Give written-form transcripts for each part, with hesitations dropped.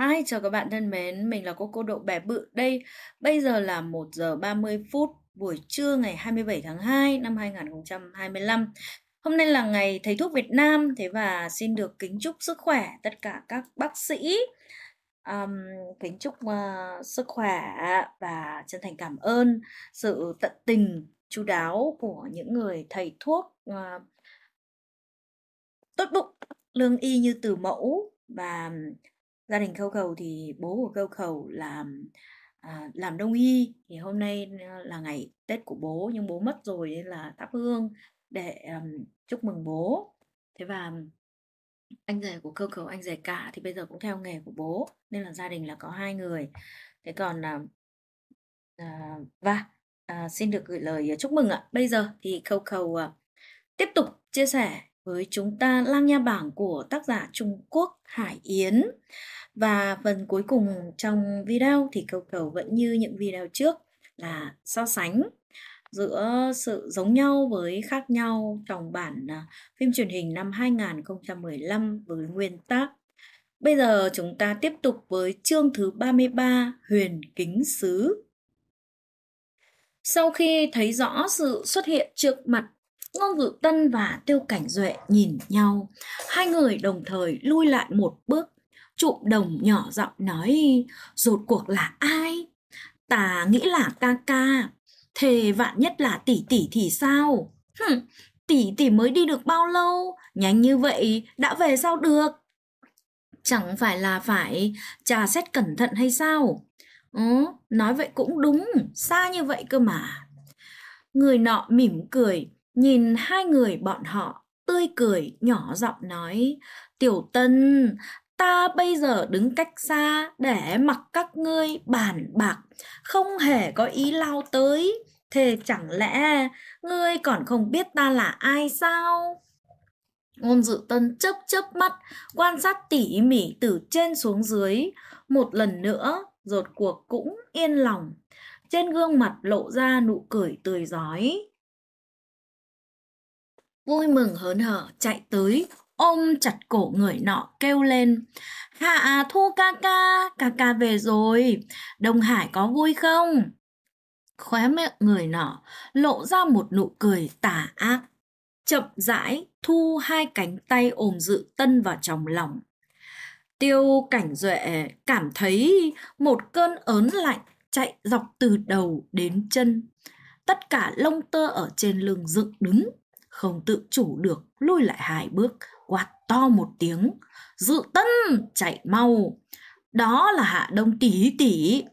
Hi, chào các bạn thân mến, mình là cô Độ Bé Bự đây. Bây giờ là 1 giờ 30 phút buổi trưa ngày 27 tháng 2 năm 2025. Hôm nay là ngày Thầy thuốc Việt Nam, thế và xin được kính chúc sức khỏe tất cả các bác sĩ. Ừm, Kính chúc sức khỏe và chân thành cảm ơn sự tận tình, chu đáo của những người thầy thuốc tốt bụng, lương y như từ mẫu. Và gia đình Khâu Khẩu thì bố của Khâu Khẩu làm đông y, thì hôm nay là ngày Tết của bố nhưng bố mất rồi nên là thắp hương để chúc mừng bố. Thế và anh rể của Khâu Khẩu, anh rể cả thì bây giờ cũng theo nghề của bố nên là gia đình là có 2 người. Thế còn xin được gửi lời chúc mừng ạ. Bây giờ thì Khâu Khẩu tiếp tục chia sẻ với chúng ta Lang Nha Bảng của tác giả Trung Quốc Hải Yến. Và phần cuối cùng trong video thì Khâu Khẩu vẫn như những video trước là so sánh giữa sự giống nhau với khác nhau trong bản phim truyền hình năm 2015 với nguyên tác. Bây giờ chúng ta tiếp tục với chương thứ 33, Huyền Kính Sứ. Sau khi thấy rõ sự xuất hiện trước mặt, Ngôn Dụ Tân và Tiêu Cảnh Duệ nhìn nhau. Hai người đồng thời lui lại một bước. Trụm Đồng nhỏ giọng nói, rốt cuộc là ai? Ta nghĩ là ca ca. Thế vạn nhất là tỷ tỷ thì sao? Tỷ tỷ mới đi được bao lâu? Nhanh như vậy đã về sao được? Chẳng phải là phải trà xét cẩn thận hay sao? Nói vậy cũng đúng, xa như vậy cơ mà. Người nọ mỉm cười, nhìn hai người bọn họ, tươi cười, nhỏ giọng nói, Tiểu Tân, ta bây giờ đứng cách xa để mặc các ngươi bàn bạc, không hề có ý lao tới. Thế chẳng lẽ ngươi còn không biết ta là ai sao? Ngôn Dự Tân chớp chớp mắt, quan sát tỉ mỉ từ trên xuống dưới. Một lần nữa, rốt cuộc cũng yên lòng. Trên gương mặt lộ ra nụ cười tươi rói. Vui mừng hớn hở chạy tới, ôm chặt cổ người nọ kêu lên. Hạ Thu ca ca về rồi, Đông Hải có vui không? Khóe miệng người nọ lộ ra một nụ cười tà ác. Chậm rãi thu hai cánh tay ôm Dự Tân vào trong lòng. Tiêu Cảnh Duệ cảm thấy một cơn ớn lạnh chạy dọc từ đầu đến chân. Tất cả lông tơ ở trên lưng dựng đứng, không tự chủ được lùi lại 2 bước, quát to một tiếng. Dự Tân, chạy mau, đó là Hạ Đông tỷ tỷ.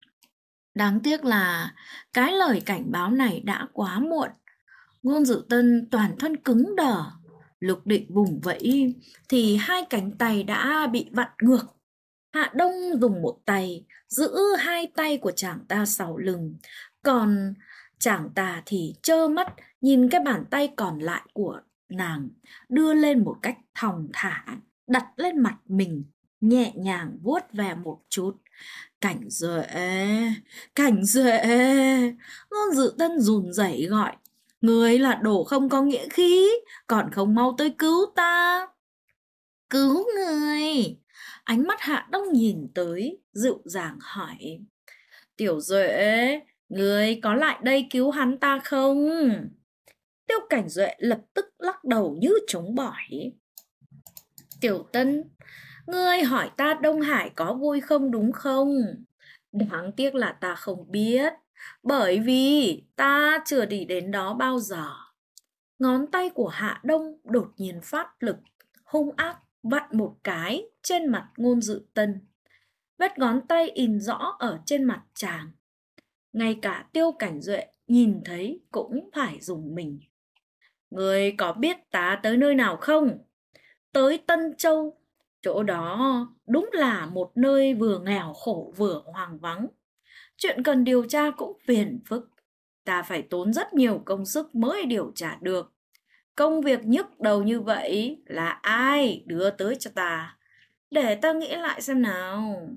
Đáng tiếc là cái lời cảnh báo này đã quá muộn. Ngôn Dự Tân toàn thân cứng đờ, lúc định vùng vẫy thì hai cánh tay đã bị vặn ngược. Hạ Đông dùng một tay giữ hai tay của chàng ta sau lưng, còn chàng ta thì trơ mắt nhìn cái bàn tay còn lại của nàng đưa lên một cách thong thả, đặt lên mặt mình, nhẹ nhàng vuốt về một chút. Cảnh Duệ, Cảnh Duệ. Ngôn Dự Tân run rẩy gọi, người là đồ không có nghĩa khí, còn không mau tới cứu ta. Cứu người? Ánh mắt Hạ Đông nhìn tới, dịu dàng hỏi, Tiểu Duệ, người có lại đây cứu hắn ta không? Tiêu Cảnh Duệ lập tức lắc đầu như trống bỏi. Tiểu Tân, ngươi hỏi ta Đông Hải có vui không đúng không? Đáng tiếc là ta không biết, bởi vì ta chưa đi đến đó bao giờ. Ngón tay của Hạ Đông đột nhiên phát lực, hung ác vặn một cái trên mặt Ngôn Dự Tân. Vết ngón tay in rõ ở trên mặt chàng. Ngay cả Tiêu Cảnh Duệ nhìn thấy cũng phải dùng mình. Người có biết ta tới nơi nào không? Tới Tân Châu. Chỗ đó đúng là một nơi vừa nghèo khổ vừa hoang vắng. Chuyện cần điều tra cũng phiền phức. Ta phải tốn rất nhiều công sức mới điều tra được. Công việc nhức đầu như vậy là ai đưa tới cho ta? Để ta nghĩ lại xem nào.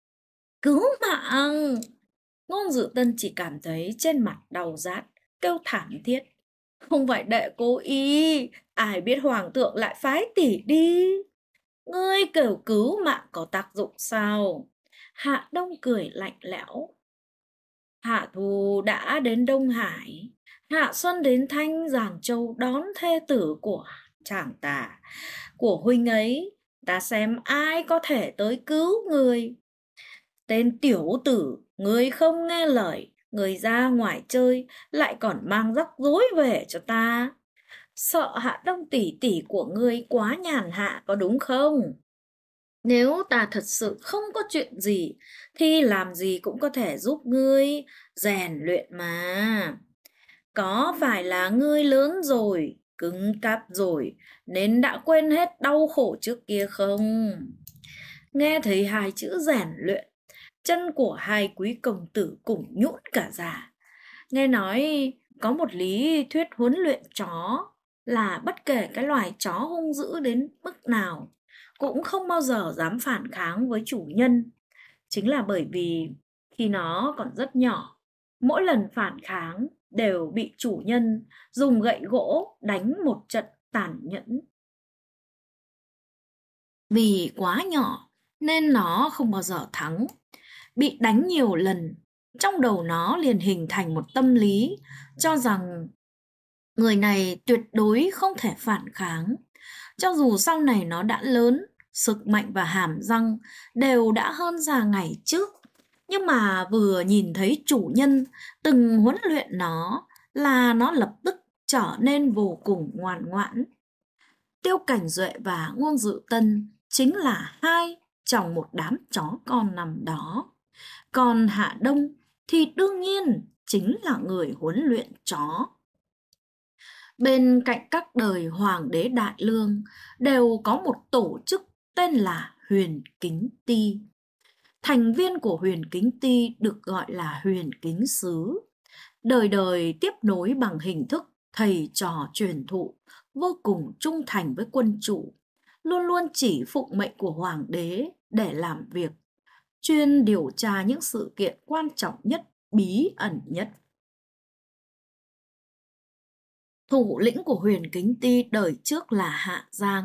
Cứu mạng! Ngôn Dự Tân chỉ cảm thấy trên mặt đau rát, kêu thảm thiết. Không phải đệ cố ý, ai biết hoàng thượng lại phái tỷ đi. Ngươi kêu cứu mạng có tác dụng sao? Hạ Đông cười lạnh lẽo. Hạ Thù đã đến Đông Hải, Hạ Xuân đến Thanh Giàng Châu đón thê tử của chàng ta, của huynh ấy, ta xem ai có thể tới cứu người. Tên tiểu tử, người không nghe lời, người ra ngoài chơi, lại còn mang rắc rối về cho ta. Sợ Hạ Đông tỷ tỷ của ngươi quá nhàn hạ có đúng không? Nếu ta thật sự không có chuyện gì, thì làm gì cũng có thể giúp ngươi rèn luyện mà. Có phải là ngươi lớn rồi, cứng cáp rồi, nên đã quên hết đau khổ trước kia không? Nghe thấy hai chữ rèn luyện, chân của hai quý công tử cùng nhũn cả ra. Nghe nói có một lý thuyết huấn luyện chó là bất kể cái loài chó hung dữ đến mức nào cũng không bao giờ dám phản kháng với chủ nhân. Chính là bởi vì khi nó còn rất nhỏ, mỗi lần phản kháng đều bị chủ nhân dùng gậy gỗ đánh một trận tàn nhẫn. Vì quá nhỏ nên nó không bao giờ thắng. Bị đánh nhiều lần, trong đầu nó liền hình thành một tâm lý cho rằng người này tuyệt đối không thể phản kháng. Cho dù sau này nó đã lớn, sức mạnh và hàm răng đều đã hơn ra ngày trước, nhưng mà vừa nhìn thấy chủ nhân từng huấn luyện nó là nó lập tức trở nên vô cùng ngoan ngoãn. Tiêu Cảnh Duệ và Ngôn Dự Tân chính là hai trong một đám chó con nằm đó. Còn Hạ Đông thì đương nhiên chính là người huấn luyện chó. Bên cạnh các đời Hoàng đế Đại Lương đều có một tổ chức tên là Huyền Kính Ti. Thành viên của Huyền Kính Ti được gọi là Huyền Kính Sứ. Đời đời tiếp nối bằng hình thức thầy trò truyền thụ, vô cùng trung thành với quân chủ, luôn luôn chỉ phụng mệnh của Hoàng đế để làm việc, chuyên điều tra những sự kiện quan trọng nhất, bí ẩn nhất. Thủ lĩnh của Huyền Kính Ti đời trước là Hạ Giang.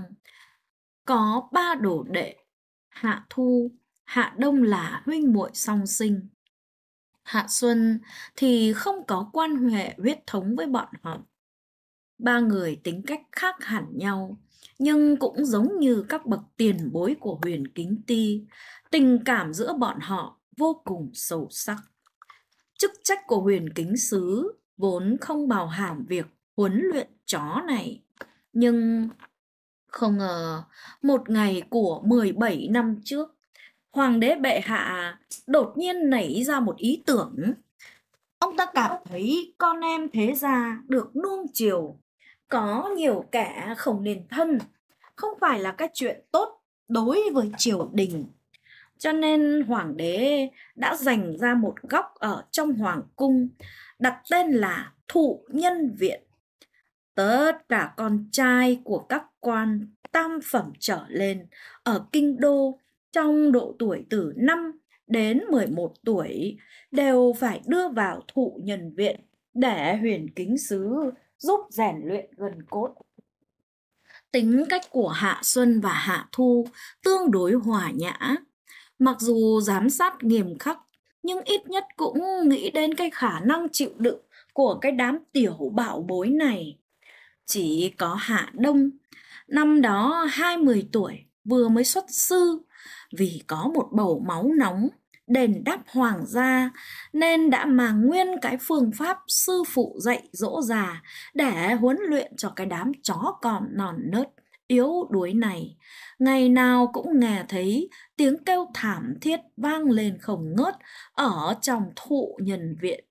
Có 3 đồ đệ, Hạ Thu, Hạ Đông là huynh muội song sinh. Hạ Xuân thì không có quan hệ huyết thống với bọn họ. 3 người tính cách khác hẳn nhau, nhưng cũng giống như các bậc tiền bối của Huyền Kính Ti, tình cảm giữa bọn họ vô cùng sâu sắc. Chức trách của Huyền Kính Sứ vốn không bao hàm việc huấn luyện chó này, nhưng không ngờ một ngày của 17 năm trước, Hoàng đế bệ hạ đột nhiên nảy ra một ý tưởng. Ông ta cảm thấy con em thế gia được nuông chiều, có nhiều kẻ không nên thân, không phải là cái chuyện tốt đối với triều đình. Cho nên Hoàng đế đã dành ra một góc ở trong Hoàng cung, đặt tên là Thụ Nhân Viện. Tất cả con trai của các quan tam phẩm trở lên ở kinh đô trong độ tuổi từ 5 đến 11 tuổi đều phải đưa vào Thụ Nhân Viện để Huyền Kính Sứ giúp rèn luyện gân cốt. Tính cách của Hạ Xuân và Hạ Thu tương đối hòa nhã. Mặc dù giám sát nghiêm khắc, nhưng ít nhất cũng nghĩ đến cái khả năng chịu đựng của cái đám tiểu bảo bối này. Chỉ có Hạ Đông, năm đó 20 tuổi, vừa mới xuất sư, vì có một bầu máu nóng, đền đáp hoàng gia, nên đã mang nguyên cái phương pháp sư phụ dạy dỗ già để huấn luyện cho cái đám chó con non nớt, yếu đuối này. Ngày nào cũng nghe thấy tiếng kêu thảm thiết vang lên không ngớt ở trong Thụ Nhân Viện.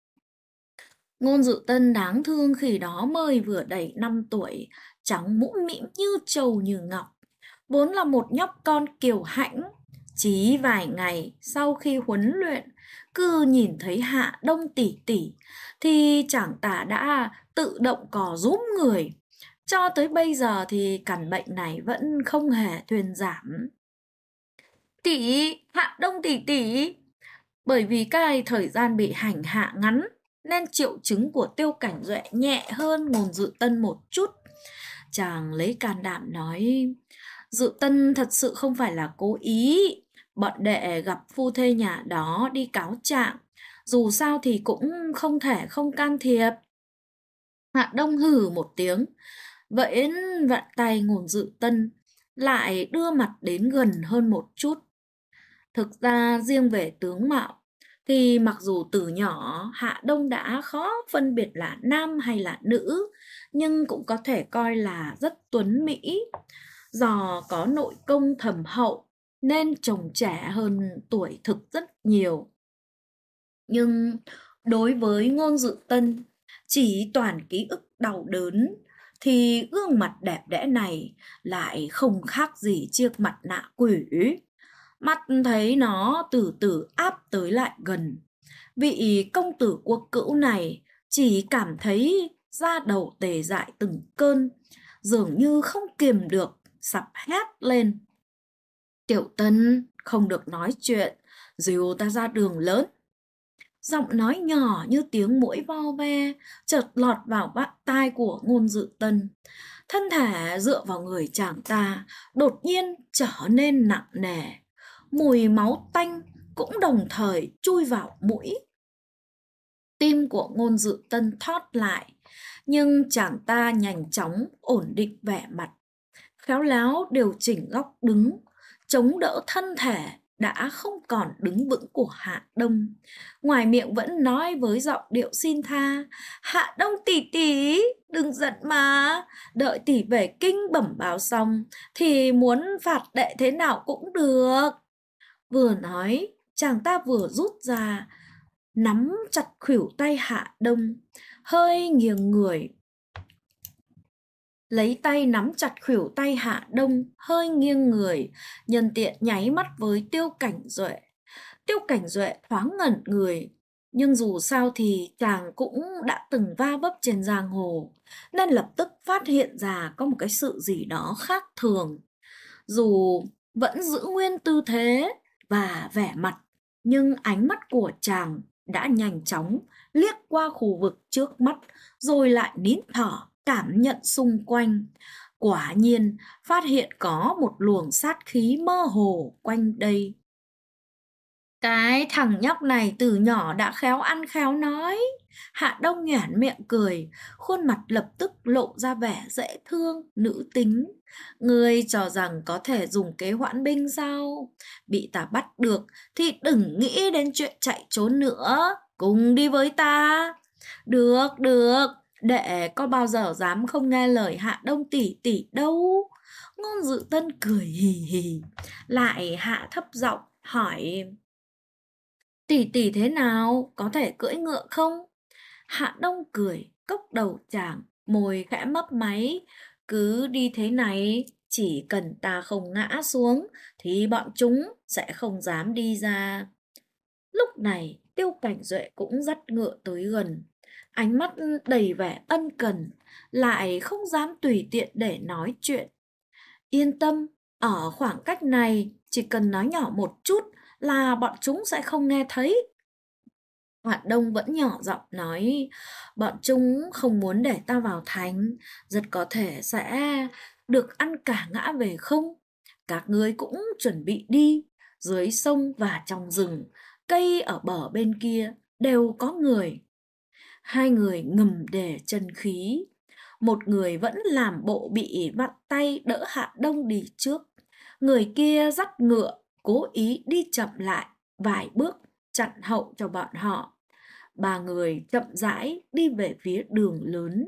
Ngôn Dự Tân đáng thương khi đó mới vừa đầy 5 tuổi, trắng mũm mĩm như trâu như ngọc, vốn là một nhóc con kiều hãnh. Chỉ vài ngày sau khi huấn luyện, cứ nhìn thấy Hạ Đông tỷ tỷ thì chàng ta đã tự động cò rúm người. Cho tới bây giờ thì căn bệnh này vẫn không hề thuyên giảm. Tỷ, Hạ Đông tỷ tỷ. Bởi vì cái thời gian bị hành hạ ngắn nên triệu chứng của Tiêu Cảnh Duệ nhẹ hơn Ngôn Dự Tân một chút. Chàng lấy can đảm nói: Dự Tân thật sự không phải là cố ý. Bọn đệ gặp phu thê nhà đó đi cáo trạng. Dù sao thì cũng không thể không can thiệp. Hạ Đông hừ một tiếng, vậy vặn tay Ngôn Dự Tân, lại đưa mặt đến gần hơn một chút. Thực ra riêng về tướng mạo, thì mặc dù từ nhỏ Hạ Đông đã khó phân biệt là nam hay là nữ, nhưng cũng có thể coi là rất tuấn mỹ. Do có nội công thầm hậu nên trông trẻ hơn tuổi thực rất nhiều. Nhưng đối với Ngôn Dự Tân, chỉ toàn ký ức đau đớn, thì gương mặt đẹp đẽ này lại không khác gì chiếc mặt nạ quỷ. Mắt thấy nó từ từ áp tới lại gần. Vị công tử quốc cữu này chỉ cảm thấy da đầu tê dại từng cơn, dường như không kiềm được, sắp hét lên. Tiểu Tân, không được nói chuyện, dìu ta ra đường lớn. Giọng nói nhỏ như tiếng muỗi vo ve chợt lọt vào tai của Ngôn Dự Tân. Thân thể dựa vào người chàng ta đột nhiên trở nên nặng nề. Mùi máu tanh cũng đồng thời chui vào mũi. Tim của Ngôn Dự Tân thót lại, nhưng chàng ta nhanh chóng ổn định vẻ mặt, khéo léo điều chỉnh góc đứng, chống đỡ thân thể đã không còn đứng vững của Hạ Đông. Ngoài miệng vẫn nói với giọng điệu xin tha, Hạ Đông tỷ tỷ, đừng giận mà, đợi tỷ về kinh bẩm báo xong thì muốn phạt đệ thế nào cũng được. Vừa nói, chàng ta vừa rút ra, nắm chặt khuỷu tay Hạ Đông, hơi nghiêng người. Lấy tay nắm chặt khuỷu tay Hạ Đông, hơi nghiêng người, nhân tiện nháy mắt với Tiêu Cảnh Duệ. Tiêu Cảnh Duệ thoáng ngẩn người, nhưng dù sao thì chàng cũng đã từng va vấp trên giang hồ, nên lập tức phát hiện ra có một cái sự gì đó khác thường. Dù vẫn giữ nguyên tư thế và vẻ mặt, nhưng ánh mắt của chàng đã nhanh chóng liếc qua khu vực trước mắt, rồi lại nín thở cảm nhận xung quanh. Quả nhiên phát hiện có một luồng sát khí mơ hồ quanh đây. Cái thằng nhóc này từ nhỏ đã khéo ăn khéo nói. Hạ Đông nhoẻn miệng cười, khuôn mặt lập tức lộ ra vẻ dễ thương, nữ tính. Ngươi cho rằng có thể dùng kế hoãn binh sao? Bị ta bắt được thì đừng nghĩ đến chuyện chạy trốn nữa. Cùng đi với ta. Được, được. Đệ có bao giờ dám không nghe lời Hạ Đông tỷ tỷ đâu. Ngôn Dự Tân cười hì hì, lại hạ thấp giọng hỏi: tỷ tỷ thế nào, có thể cưỡi ngựa không? Hạ Đông cười, cốc đầu chàng, môi khẽ mấp máy. Cứ đi thế này, chỉ cần ta không ngã xuống thì bọn chúng sẽ không dám đi ra. Lúc này Tiêu Cảnh Duệ cũng dắt ngựa tới gần, ánh mắt đầy vẻ ân cần, lại không dám tùy tiện để nói chuyện. Yên tâm, ở khoảng cách này chỉ cần nói nhỏ một chút là bọn chúng sẽ không nghe thấy. Hoạt Đông vẫn nhỏ giọng nói, bọn chúng không muốn để ta vào thành, rất có thể sẽ được ăn cả ngã về không. Các ngươi cũng chuẩn bị đi, dưới sông và trong rừng, cây ở bờ bên kia đều có người. Hai người ngầm để chân khí, một người vẫn làm bộ bị vặn tay đỡ Hạ Đông đi trước, người kia dắt ngựa cố ý đi chậm lại vài bước chặn hậu cho bọn họ. Ba người chậm rãi đi về phía đường lớn.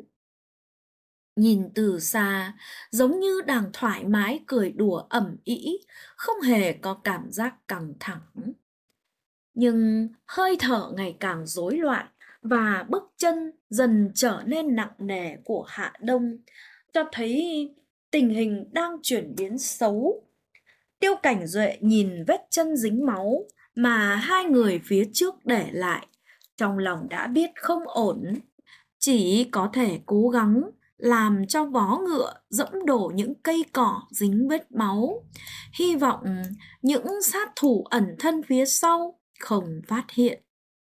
Nhìn từ xa, giống như đang thoải mái cười đùa ầm ĩ, không hề có cảm giác căng thẳng. Nhưng hơi thở ngày càng rối loạn và bước chân dần trở nên nặng nề của Hạ Đông cho thấy tình hình đang chuyển biến xấu. Tiêu Cảnh Duệ nhìn vết chân dính máu mà hai người phía trước để lại, trong lòng đã biết không ổn, chỉ có thể cố gắng làm cho vó ngựa dẫm đổ những cây cỏ dính vết máu, hy vọng những sát thủ ẩn thân phía sau không phát hiện.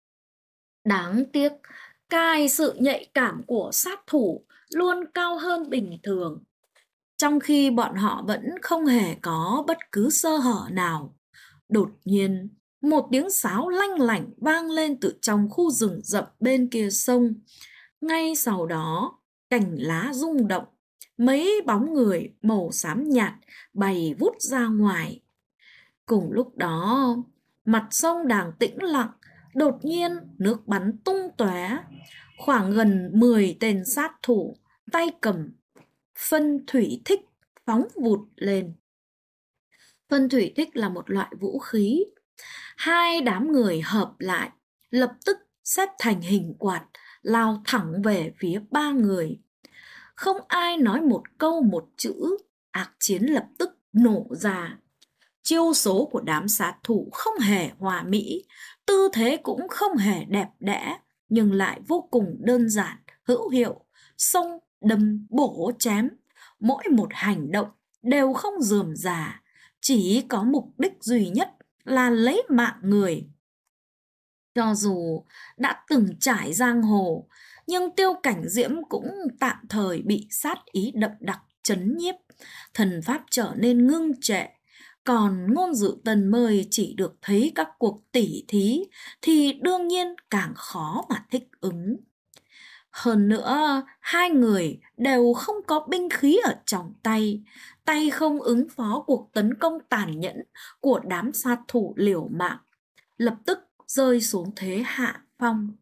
Đáng tiếc, cái sự nhạy cảm của sát thủ luôn cao hơn bình thường. Trong khi bọn họ vẫn không hề có bất cứ sơ hở nào, đột nhiên một tiếng sáo lanh lảnh vang lên từ trong khu rừng rậm bên kia sông. Ngay sau đó, cành lá rung động, mấy bóng người màu xám nhạt bay vút ra ngoài. Cùng lúc đó, mặt sông đang tĩnh lặng, đột nhiên nước bắn tung tóe. Khoảng gần 10 tên sát thủ, tay cầm phân thủy thích phóng vụt lên. Phân thủy thích là một loại vũ khí. Hai đám người hợp lại, lập tức xếp thành hình quạt, lao thẳng về phía ba người. Không ai nói một câu một chữ, ác chiến lập tức nổ ra. Chiêu số của đám sát thủ không hề hòa mỹ, tư thế cũng không hề đẹp đẽ, nhưng lại vô cùng đơn giản, hữu hiệu, xông, đâm, bổ, chém. Mỗi một hành động đều không rườm rà, chỉ có mục đích duy nhất là lấy mạng người. Cho dù đã từng trải giang hồ, nhưng Tiêu Cảnh Diễm cũng tạm thời bị sát ý đậm đặc trấn nhiếp, thần pháp trở nên ngưng trệ. Còn Ngôn Dự Tân mới chỉ được thấy các cuộc tỉ thí thì đương nhiên càng khó mà thích ứng. Hơn nữa, hai người đều không có binh khí ở trong tay, tay không ứng phó cuộc tấn công tàn nhẫn của đám sát thủ liều mạng, lập tức rơi xuống thế hạ phong.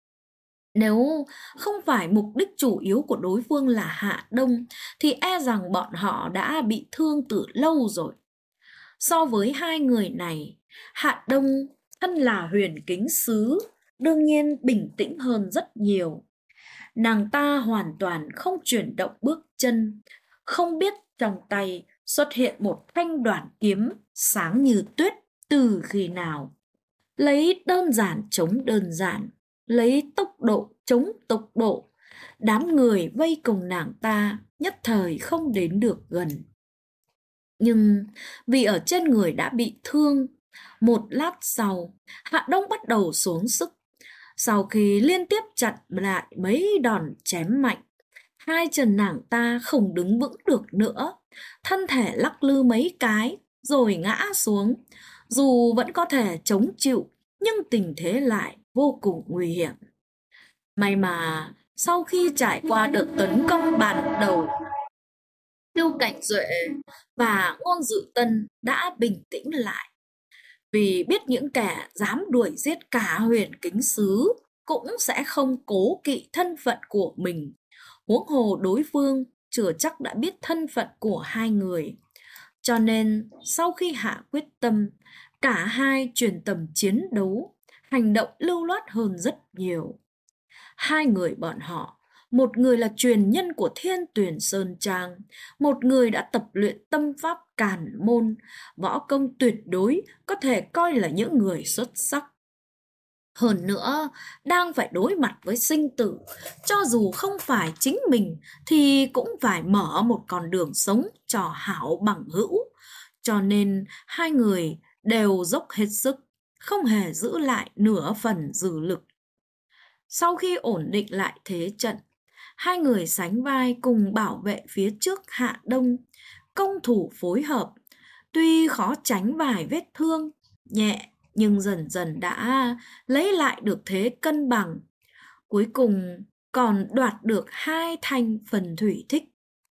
Nếu không phải mục đích chủ yếu của đối phương là Hạ Đông, thì e rằng bọn họ đã bị thương từ lâu rồi. So với hai người này, Hạ Đông thân là huyền kính sứ, đương nhiên bình tĩnh hơn rất nhiều. Nàng ta hoàn toàn không chuyển động bước chân, không biết trong tay xuất hiện một thanh đoản kiếm sáng như tuyết từ khi nào. Lấy đơn giản chống đơn giản, lấy tốc độ chống tốc độ, đám người vây cùng nàng ta nhất thời không đến được gần. Nhưng vì ở trên người đã bị thương, một lát sau, Hạ Đông bắt đầu xuống sức. Sau khi liên tiếp chặn lại mấy đòn chém mạnh, hai chân nàng ta không đứng vững được nữa, thân thể lắc lư mấy cái rồi ngã xuống. Dù vẫn có thể chống chịu, nhưng tình thế lại vô cùng nguy hiểm. May mà sau khi trải qua đợt tấn công ban đầu, Tiêu Cảnh Duệ và Ngôn Dự Tân đã bình tĩnh lại. Vì biết những kẻ dám đuổi giết cả huyền kính sứ cũng sẽ không cố kỵ thân phận của mình. Huống hồ đối phương chưa chắc đã biết thân phận của hai người. Cho nên sau khi hạ quyết tâm, cả hai chuyển tầm chiến đấu, hành động lưu loát hơn rất nhiều. Hai người bọn họ, một người là truyền nhân của Thiên Tuyển Sơn Trang, một người đã tập luyện tâm pháp Càn Môn, võ công tuyệt đối, có thể coi là những người xuất sắc. Hơn nữa, đang phải đối mặt với sinh tử, cho dù không phải chính mình thì cũng phải mở một con đường sống cho hảo bằng hữu. Cho nên hai người đều dốc hết sức, không hề giữ lại nửa phần dư lực. Sau khi ổn định lại thế trận, hai người sánh vai cùng bảo vệ phía trước Hạ Đông, công thủ phối hợp. Tuy khó tránh vài vết thương nhẹ, nhưng dần dần đã lấy lại được thế cân bằng. Cuối cùng còn đoạt được hai thanh phần thủy thích.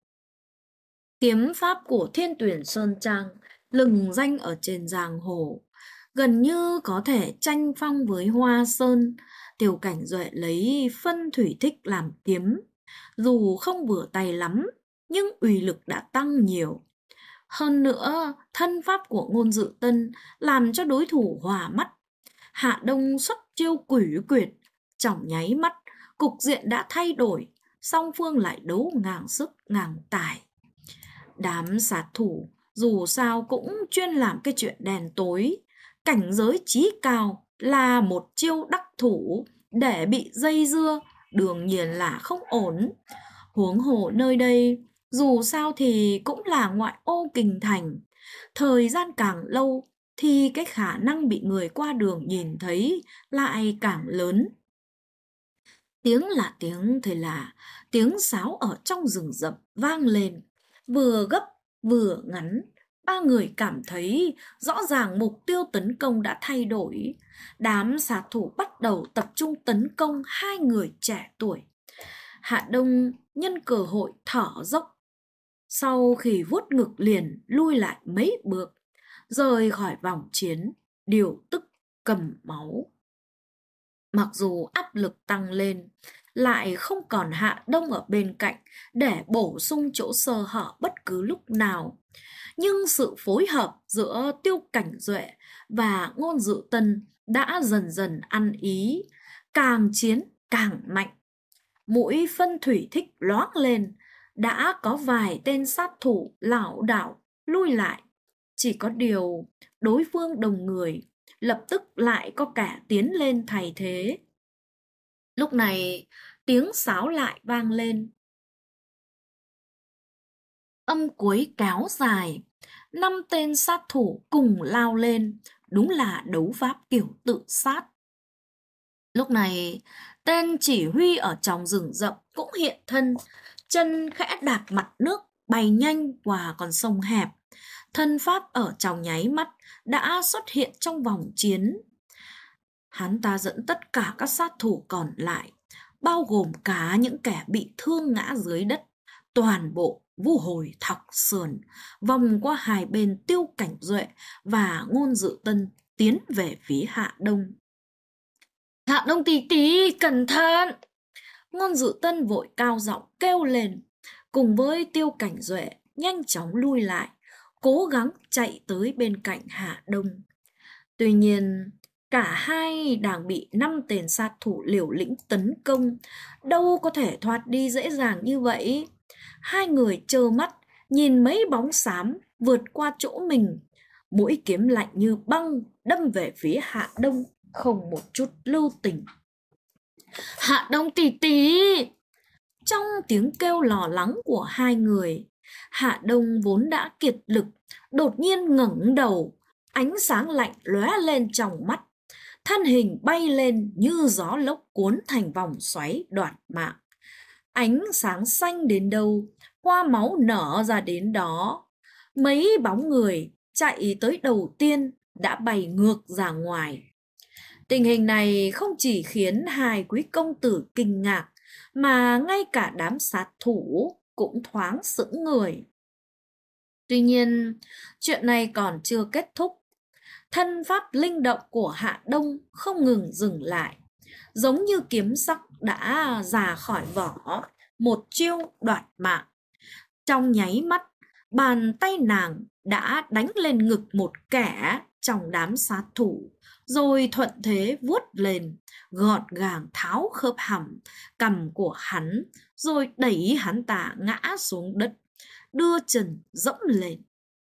Kiếm pháp của Thiên Tuyển Sơn Trang lừng danh ở trên giang hồ, gần như có thể tranh phong với Hoa Sơn. Tiêu Cảnh Duệ lấy phân thủy thích làm kiếm, dù không vừa tay lắm, nhưng uy lực đã tăng nhiều. Hơn nữa, thân pháp của Ngôn Dự Tân làm cho đối thủ hòa mắt. Hạ Đông xuất chiêu quỷ quyệt, trong nháy mắt, cục diện đã thay đổi, song phương lại đấu ngang sức ngang tài. Đám sát thủ dù sao cũng chuyên làm cái chuyện đen tối, cảnh giới chí cao là một chiêu đắc thủ, để bị dây dưa đương nhiên là không ổn. Huống hồ nơi đây dù sao thì cũng là ngoại ô kinh thành, thời gian càng lâu thì cái khả năng bị người qua đường nhìn thấy lại càng lớn. Tiếng là tiếng, thế là tiếng sáo ở trong rừng rậm vang lên. Vừa gấp vừa ngắn, ba người cảm thấy rõ ràng mục tiêu tấn công đã thay đổi. Đám sát thủ bắt đầu tập trung tấn công hai người trẻ tuổi. Hạ Đông nhân cơ hội thở dốc. Sau khi vuốt ngực liền lui lại mấy bước, rời khỏi vòng chiến, điều tức cầm máu. Mặc dù áp lực tăng lên, lại không còn Hạ Đông ở bên cạnh để bổ sung chỗ sơ hở bất cứ lúc nào. Nhưng sự phối hợp giữa Tiêu Cảnh Duệ và Ngôn Dự Tân đã dần dần ăn ý, càng chiến càng mạnh. Mũi phân thủy thích loáng lên, đã có vài tên sát thủ lảo đảo lui lại. Chỉ có điều đối phương đồng người, lập tức lại có kẻ tiến lên thay thế. Lúc này tiếng sáo lại vang lên. Âm cuối kéo dài, 5 tên sát thủ cùng lao lên, đúng là đấu pháp kiểu tự sát. Lúc này, tên chỉ huy ở trong rừng rậm cũng hiện thân, chân khẽ đạp mặt nước bay nhanh qua con sông hẹp. Thân pháp ở trong nháy mắt đã xuất hiện trong vòng chiến. Hắn ta dẫn tất cả các sát thủ còn lại, bao gồm cả những kẻ bị thương ngã dưới đất, toàn bộ vu hồi thọc sườn, vòng qua hai bên Tiêu Cảnh Duệ và Ngôn Dự Tân tiến về phía Hạ Đông. Hạ Đông tỷ tỷ, cẩn thận! Ngôn Dự Tân vội cao giọng kêu lên, cùng với Tiêu Cảnh Duệ nhanh chóng lui lại, cố gắng chạy tới bên cạnh Hạ Đông. Tuy nhiên, cả hai đang bị 5 tên sát thủ liều lĩnh tấn công, đâu có thể thoát đi dễ dàng như vậy. Hai người trơ mắt nhìn mấy bóng xám vượt qua chỗ mình, mũi kiếm lạnh như băng đâm về phía Hạ Đông, không một chút lưu tình. Hạ Đông tỷ tỷ! Trong tiếng kêu lo lắng của hai người, Hạ Đông vốn đã kiệt lực, đột nhiên ngẩng đầu, ánh sáng lạnh lóe lên trong mắt, thân hình bay lên như gió lốc cuốn thành vòng xoáy đoạt mạng. Ánh sáng xanh đến đâu, hoa máu nở ra đến đó. Mấy bóng người chạy tới đầu tiên đã bay ngược ra ngoài. Tình hình này không chỉ khiến hai quý công tử kinh ngạc, mà ngay cả đám sát thủ cũng thoáng sững người. Tuy nhiên, chuyện này còn chưa kết thúc. Thân pháp linh động của Hạ Đông không ngừng dừng lại, giống như kiếm sắc đã ra khỏi vỏ, một chiêu đoạt mạng. Trong nháy mắt, bàn tay nàng đã đánh lên ngực một kẻ trong đám sát thủ, rồi thuận thế vuốt lên, gọn gàng tháo khớp hàm cằm của hắn, rồi đẩy hắn ta ngã xuống đất, đưa chân dẫm lên.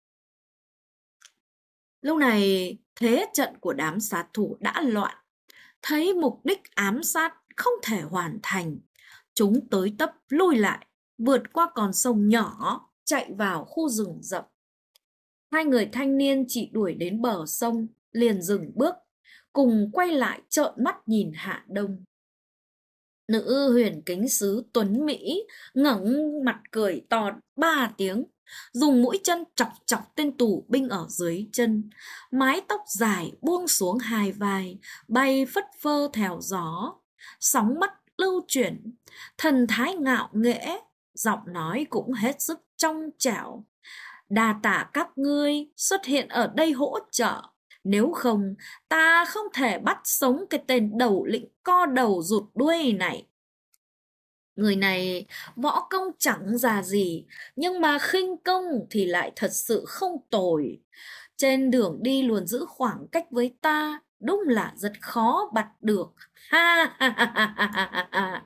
Lúc này, thế trận của đám sát thủ đã loạn. Thấy mục đích ám sát không thể hoàn thành, chúng tới tấp lui lại, vượt qua con sông nhỏ, chạy vào khu rừng rậm. Hai người thanh niên chỉ đuổi đến bờ sông, liền dừng bước, cùng quay lại trợn mắt nhìn Hạ Đông. Nữ huyền kính sứ tuấn Mỹ ngẩng mặt cười to 3 tiếng, dùng mũi chân chọc chọc tên tù binh ở dưới chân. Mái tóc dài buông xuống hai vai, bay phất phơ theo gió. Sóng mắt lưu chuyển, thần thái ngạo nghễ, giọng nói cũng hết sức trong trẻo. Đa tạ các ngươi xuất hiện ở đây hỗ trợ. Nếu không, ta không thể bắt sống cái tên đầu lĩnh co đầu rụt đuôi này. Người này võ công chẳng ra gì, nhưng mà khinh công thì lại thật sự không tồi. Trên đường đi luôn giữ khoảng cách với ta, đúng là rất khó bắt được. Ha ha ha ha ha ha.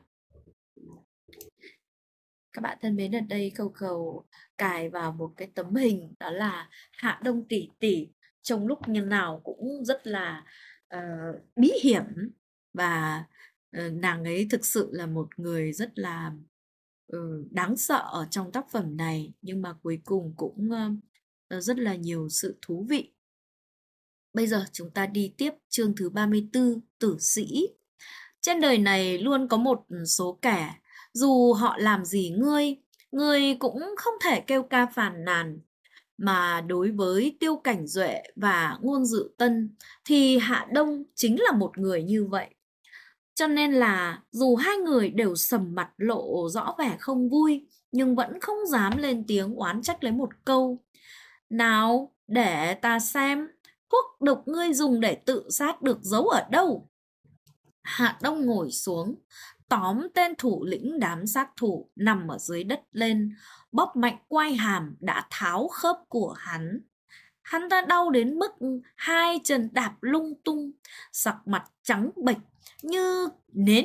Các bạn thân mến, ở đây Khâu Khâu cài vào một cái tấm hình, đó là Hạ Đông tỷ tỷ trong lúc như nào cũng rất là bí hiểm, và nàng ấy thực sự là một người rất là đáng sợ ở trong tác phẩm này, nhưng mà cuối cùng cũng rất là nhiều sự thú vị. Bây giờ chúng ta đi tiếp chương thứ 34, Tử Sĩ. Trên đời này luôn có một số kẻ, dù họ làm gì ngươi, người cũng không thể kêu ca phàn nàn. Mà đối với Tiêu Cảnh Duệ và Ngôn Dự Tân thì Hạ Đông chính là một người như vậy. Cho nên là dù hai người đều sầm mặt lộ rõ vẻ không vui, nhưng vẫn không dám lên tiếng oán trách lấy một câu. Nào, để ta xem, thuốc độc ngươi dùng để tự sát được giấu ở đâu? Hạ Đông ngồi xuống, tóm tên thủ lĩnh đám sát thủ nằm ở dưới đất lên, bóp mạnh quai hàm đã tháo khớp của hắn. Hắn ta đau đến mức hai chân đạp lung tung, sắc mặt trắng bệch như nến.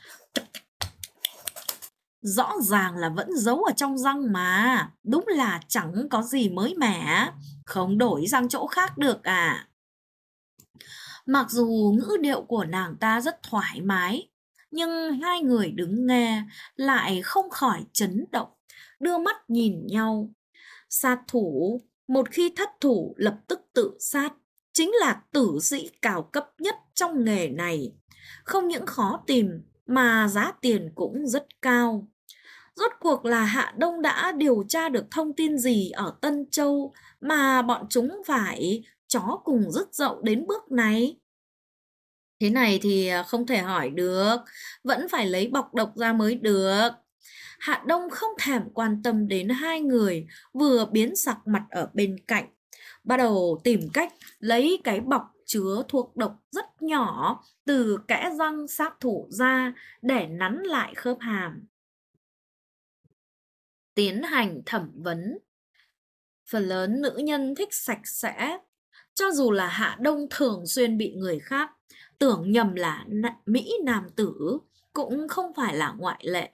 Rõ ràng là vẫn giấu ở trong răng mà, đúng là chẳng có gì mới mẻ, không đổi sang chỗ khác được à. Mặc dù ngữ điệu của nàng ta rất thoải mái, nhưng hai người đứng nghe lại không khỏi chấn động, đưa mắt nhìn nhau. Sát thủ, một khi thất thủ lập tức tự sát, chính là tử sĩ cao cấp nhất trong nghề này. Không những khó tìm mà giá tiền cũng rất cao. Rốt cuộc là Hạ Đông đã điều tra được thông tin gì ở Tân Châu mà bọn chúng phải chó cùng rứt dậu đến bước này? Thế này thì không thể hỏi được, vẫn phải lấy bọc độc ra mới được. Hạ Đông không thèm quan tâm đến hai người vừa biến sặc mặt ở bên cạnh, bắt đầu tìm cách lấy cái bọc chứa thuốc độc rất nhỏ từ kẽ răng sát thủ ra để nắn lại khớp hàm. Tiến hành thẩm vấn. Phần lớn nữ nhân thích sạch sẽ, cho dù là Hạ Đông thường xuyên bị người khác tưởng nhầm là Mỹ nam tử, cũng không phải là ngoại lệ.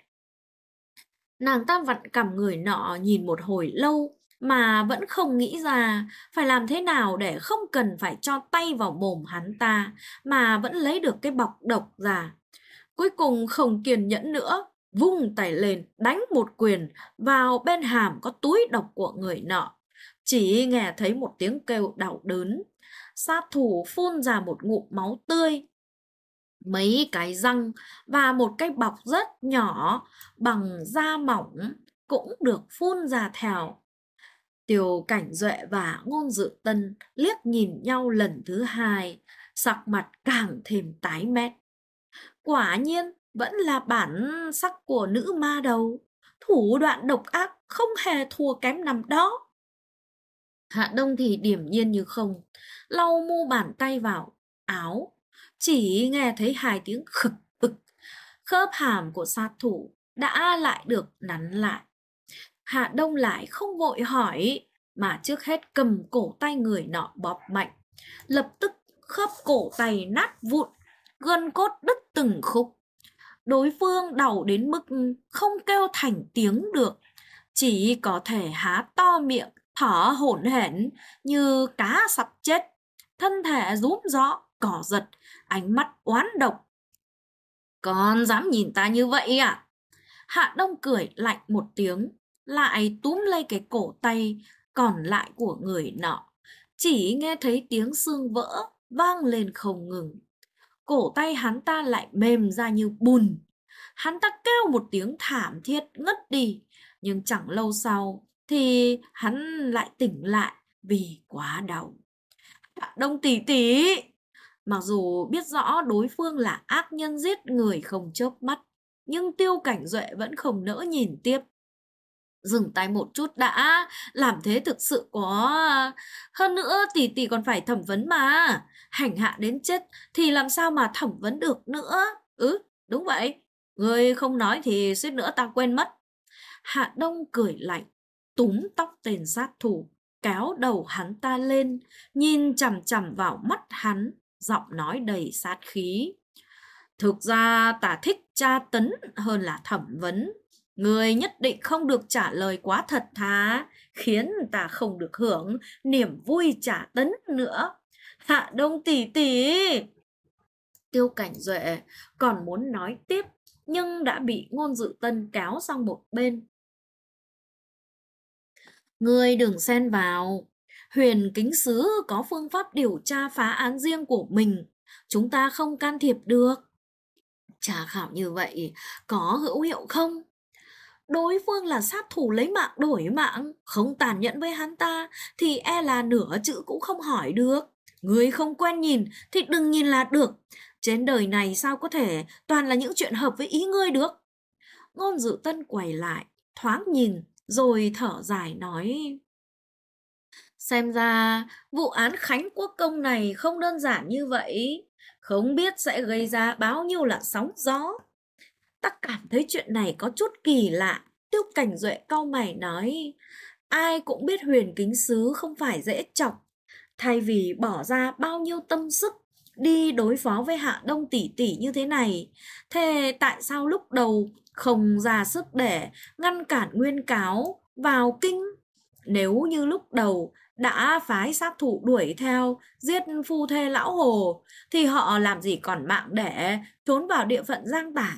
Nàng ta vặn cằm người nọ nhìn một hồi lâu mà vẫn không nghĩ ra phải làm thế nào để không cần phải cho tay vào mồm hắn ta mà vẫn lấy được cái bọc độc ra. Cuối cùng không kiên nhẫn nữa, vung tay lên đánh một quyền vào bên hàm có túi độc của người nọ. Chỉ nghe thấy một tiếng kêu đau đớn, sát thủ phun ra một ngụm máu tươi. Mấy cái răng và một cái bọc rất nhỏ bằng da mỏng cũng được phun ra theo. Tiêu Cảnh Duệ và Ngôn Dự Tân liếc nhìn nhau lần thứ hai, sắc mặt càng thêm tái mét. Quả nhiên vẫn là bản sắc của nữ ma đầu, thủ đoạn độc ác không hề thua kém năm đó. Hạ Đông thì điềm nhiên như không, lau mu bàn tay vào áo, chỉ nghe thấy hai tiếng khực ực, khớp hàm của sát thủ đã lại được nắn lại. Hạ Đông lại không vội hỏi, mà trước hết cầm cổ tay người nọ bóp mạnh. Lập tức khớp cổ tay nát vụn, gân cốt đứt từng khúc. Đối phương đau đến mức không kêu thành tiếng được, chỉ có thể há to miệng, thở hổn hển như cá sắp chết. Thân thể rúm gió, cỏ giật, ánh mắt oán độc. Còn dám nhìn ta như vậy à? Hạ Đông cười lạnh một tiếng, lại túm lấy cái cổ tay còn lại của người nọ. Chỉ nghe thấy tiếng xương vỡ vang lên không ngừng. Cổ tay hắn ta lại mềm ra như bùn. Hắn ta kêu một tiếng thảm thiết ngất đi, nhưng chẳng lâu sau thì hắn lại tỉnh lại vì quá đau. Hạ Đông tỷ tỷ, mặc dù biết rõ đối phương là ác nhân giết người không chớp mắt, nhưng Tiêu Cảnh Duệ vẫn không nỡ nhìn tiếp. Dừng tay một chút đã, làm thế thực sự có... Hơn nữa tỷ tỷ còn phải thẩm vấn mà, hành hạ đến chết thì làm sao mà thẩm vấn được nữa. Đúng vậy, ngươi không nói thì suýt nữa ta quên mất. Hạ Đông cười lạnh, túm tóc tên sát thủ, kéo đầu hắn ta lên, nhìn chằm chằm vào mắt hắn, giọng nói đầy sát khí. Thực ra ta thích tra tấn hơn là thẩm vấn. Người nhất định không được trả lời quá thật thà, khiến ta không được hưởng niềm vui trả tấn nữa. Hạ Đông tỷ tỷ. Tiêu Cảnh Duệ còn muốn nói tiếp, nhưng đã bị Ngôn Dự Tân kéo sang một bên. Ngươi đừng xen vào. Huyền Kính Sứ có phương pháp điều tra phá án riêng của mình, chúng ta không can thiệp được. Tra khảo như vậy có hữu hiệu không? Đối phương là sát thủ lấy mạng đổi mạng, không tàn nhẫn với hắn ta thì e là nửa chữ cũng không hỏi được. Người không quen nhìn thì đừng nhìn là được. Trên đời này sao có thể toàn là những chuyện hợp với ý ngươi được. Ngôn Dự Tân quay lại, thoáng nhìn, rồi thở dài nói: Xem ra vụ án Khánh Quốc Công này không đơn giản như vậy. Không biết sẽ gây ra bao nhiêu là sóng gió. Ta cảm thấy chuyện này có chút kỳ lạ. Tiêu Cảnh Duệ cau mày nói: Ai cũng biết Huyền Kính Sứ không phải dễ chọc. Thay vì bỏ ra bao nhiêu tâm sức đi đối phó với Hạ Đông tỷ tỷ như thế này, thế tại sao lúc đầu không ra sức để ngăn cản Nguyên Cáo vào kinh? Nếu như lúc đầu đã phái sát thủ đuổi theo giết phu thê lão Hồ thì họ làm gì còn mạng để trốn vào địa phận Giang Tả.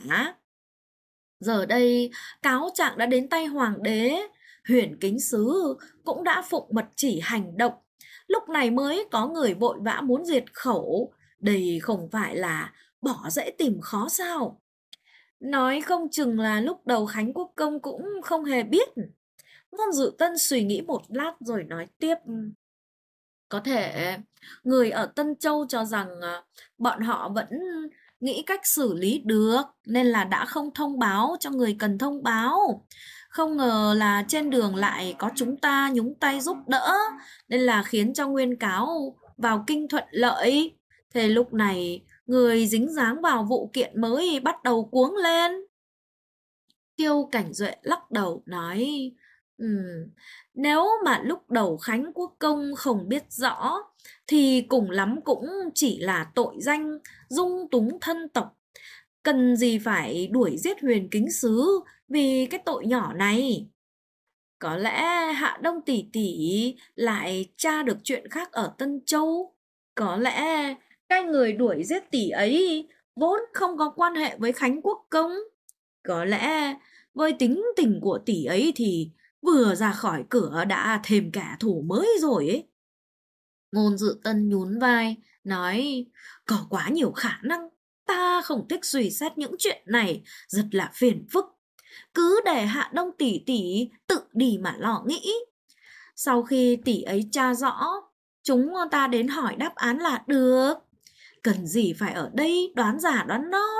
Giờ đây cáo trạng đã đến tay hoàng đế, Huyền Kính Sứ cũng đã phụng mật chỉ hành động, lúc này mới có người vội vã muốn diệt khẩu. Đây không phải là bỏ dễ tìm khó sao? Nói không chừng là lúc đầu Khánh Quốc Công cũng không hề biết. Ngôn Dự Tân suy nghĩ một lát rồi nói tiếp: Có thể người ở Tân Châu cho rằng bọn họ vẫn nghĩ cách xử lý được nên là đã không thông báo cho người cần thông báo. Không ngờ là trên đường lại có chúng ta nhúng tay giúp đỡ nên là khiến cho Nguyên Cáo vào kinh thuận lợi. Thế lúc này người dính dáng vào vụ kiện mới bắt đầu cuống lên. Tiêu Cảnh Duệ lắc đầu nói: Nếu mà lúc đầu Khánh Quốc Công không biết rõ thì cùng lắm cũng chỉ là tội danh dung túng thân tộc. Cần gì phải đuổi giết Huyền Kính Sứ vì cái tội nhỏ này. Có lẽ Hạ Đông tỷ tỷ lại tra được chuyện khác ở Tân Châu. Có lẽ cái người đuổi giết tỷ ấy vốn không có quan hệ với Khánh Quốc Công. Có lẽ với tính tình của tỷ ấy thì vừa ra khỏi cửa đã thêm kẻ thù mới rồi ấy. Ngôn Dự Tân nhún vai, nói: Có quá nhiều khả năng. Ta không thích suy xét những chuyện này, rất là phiền phức. Cứ để Hạ Đông tỷ tỷ tự đi mà lo nghĩ. Sau khi tỷ ấy tra rõ, chúng ta đến hỏi đáp án là được. Cần gì phải ở đây đoán giả đoán non.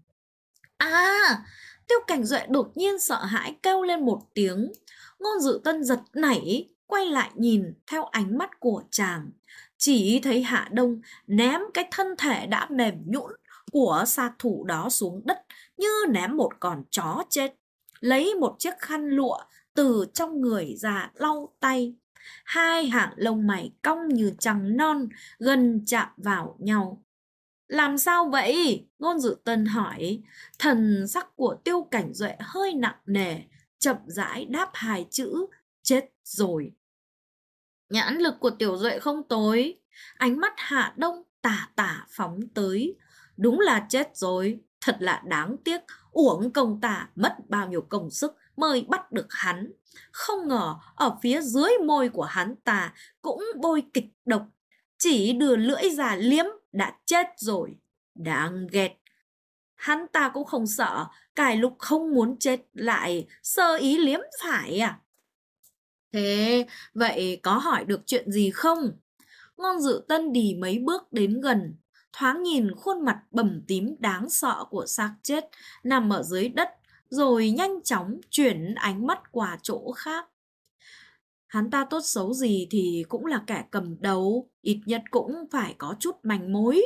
À, Tiêu Cảnh Duệ đột nhiên sợ hãi kêu lên một tiếng. Ngôn Dự Tân giật nảy, quay lại nhìn theo ánh mắt của chàng. Chỉ thấy Hạ Đông ném cái thân thể đã mềm nhũn của sát thủ đó xuống đất như ném một con chó chết. Lấy một chiếc khăn lụa từ trong người ra lau tay. Hai hàng lông mày cong như trăng non, gần chạm vào nhau. Làm sao vậy? Ngôn Dự Tân hỏi. Thần sắc của Tiêu Cảnh Duệ hơi nặng nề, chậm rãi đáp hai chữ: chết rồi. Nhãn lực của Tiểu Duệ không tồi. Ánh mắt Hạ Đông tả tả phóng tới. Đúng là chết rồi. Thật là đáng tiếc. Uổng công ta mất bao nhiêu công sức mới bắt được hắn. Không ngờ ở phía dưới môi của hắn ta cũng bôi kịch độc. Chỉ đưa lưỡi ra liếm đã chết rồi. Đáng ghét. Hắn ta cũng không sợ, cài lúc không muốn chết lại sơ ý liếm phải à? Thế vậy có hỏi được chuyện gì không? Ngôn Dự Tân đi mấy bước đến gần, thoáng nhìn khuôn mặt bầm tím đáng sợ của xác chết nằm ở dưới đất, rồi nhanh chóng chuyển ánh mắt qua chỗ khác. Hắn ta tốt xấu gì thì cũng là kẻ cầm đầu, ít nhất cũng phải có chút manh mối.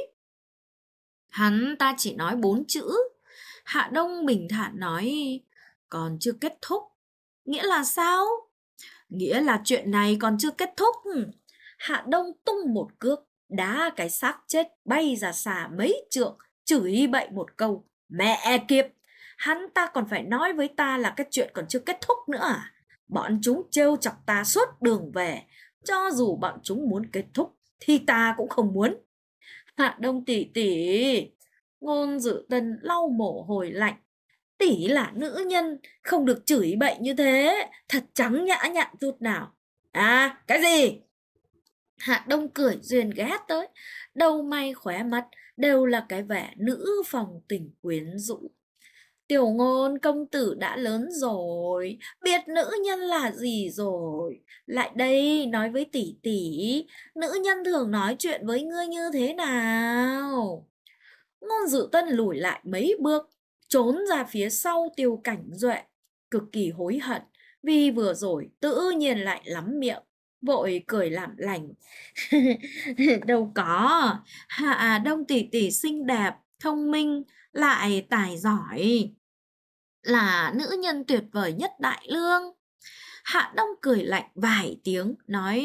Hắn ta chỉ nói 4 chữ. Hạ Đông bình thản nói: Còn chưa kết thúc. Nghĩa là sao? Nghĩa là chuyện này còn chưa kết thúc. Hạ Đông tung một cước, đá cái xác chết bay ra xa mấy trượng, chửi bậy một câu: Mẹ kiếp, hắn ta còn phải nói với ta là cái chuyện còn chưa kết thúc nữa à? Bọn chúng trêu chọc ta suốt đường về, cho dù bọn chúng muốn kết thúc thì ta cũng không muốn. Hạ Đông tỷ tỷ. Ngôn Dự Tân lau mồ hôi lạnh. Tỷ là nữ nhân, không được chửi bậy như thế, thật chẳng nhã nhặn chút nào. À, cái gì? Hạ Đông cười duyên ghé tới, đầu may khóe mắt đều là cái vẻ nữ phòng tình quyến rũ. Tiểu Ngôn công tử đã lớn rồi, biết nữ nhân là gì rồi. Lại đây nói với tỷ tỷ, nữ nhân thường nói chuyện với ngươi như thế nào? Ngôn Dự Tân lùi lại mấy bước, trốn ra phía sau Tiêu Cảnh Duệ, cực kỳ hối hận vì vừa rồi tự nhiên lại lắm miệng, vội cười làm lành. Đâu có, Hạ Đông tỷ tỷ xinh đẹp, thông minh, lại tài giỏi, là nữ nhân tuyệt vời nhất đại lương. Hạ Đông cười lạnh vài tiếng, nói: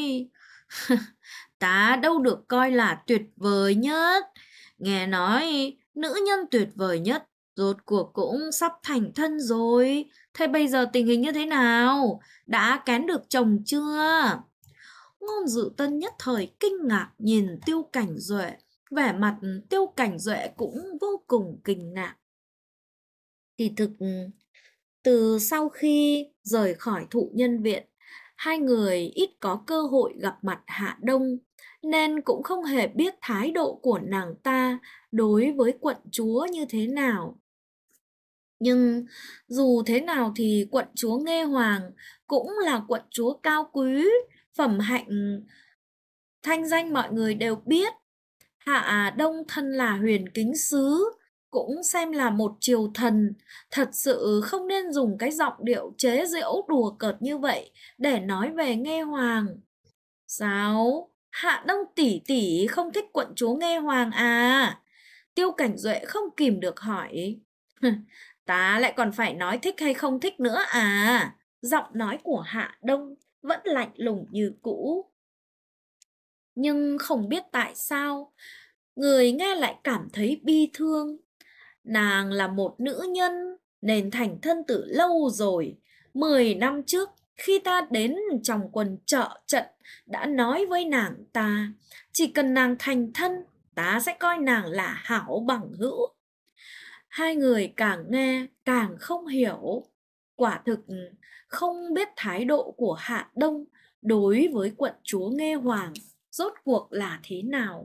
Ta đâu được coi là tuyệt vời nhất. Nghe nói nữ nhân tuyệt vời nhất rốt cuộc cũng sắp thành thân rồi. Thế bây giờ tình hình như thế nào? Đã kén được chồng chưa? Ngôn Dự Tân nhất thời kinh ngạc nhìn Tiêu Cảnh Duệ. Vẻ mặt Tiêu Cảnh Duệ cũng vô cùng kinh ngạc. Thì thực từ sau khi rời khỏi thụ nhân viện, hai người ít có cơ hội gặp mặt Hạ Đông, nên cũng không hề biết thái độ của nàng ta đối với quận chúa như thế nào. Nhưng dù thế nào thì quận chúa Nghê Hoàng cũng là quận chúa cao quý, phẩm hạnh thanh danh mọi người đều biết. Hạ Đông thân là huyền kính sứ, cũng xem là một triều thần, thật sự không nên dùng cái giọng điệu chế giễu đùa cợt như vậy để nói về Nghê Hoàng. Sao? Hạ Đông tỷ tỷ không thích quận chúa Nghê Hoàng à? Tiêu Cảnh Duệ không kìm được hỏi. Ta lại còn phải nói thích hay không thích nữa à? Giọng nói của Hạ Đông vẫn lạnh lùng như cũ. Nhưng không biết tại sao, người nghe lại cảm thấy bi thương. Nàng là một nữ nhân nên thành thân từ lâu rồi. 10 năm trước, khi ta đến trong quần chợ trận, đã nói với nàng ta, chỉ cần nàng thành thân, ta sẽ coi nàng là hảo bằng hữu. Hai người càng nghe càng không hiểu. Quả thực không biết thái độ của Hạ Đông đối với quận chúa Nghê Hoàng rốt cuộc là thế nào.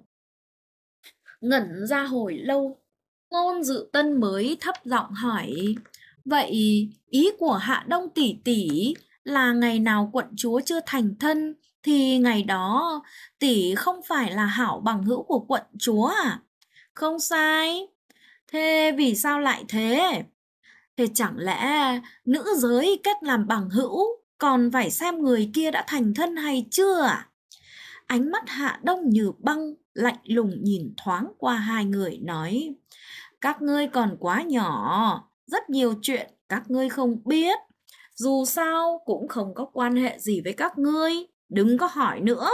Ngẩn ra hồi lâu, Ngôn Dự Tân mới thấp giọng hỏi: Vậy ý của Hạ Đông tỷ tỷ là ngày nào quận chúa chưa thành thân thì ngày đó tỷ không phải là hảo bằng hữu của quận chúa à? Không sai. Thế vì sao lại thế? Thế chẳng lẽ nữ giới kết làm bằng hữu còn phải xem người kia đã thành thân hay chưa à? Ánh mắt Hạ Đông như băng, lạnh lùng nhìn thoáng qua hai người nói: Các ngươi còn quá nhỏ, rất nhiều chuyện các ngươi không biết. Dù sao cũng không có quan hệ gì với các ngươi, đừng có hỏi nữa.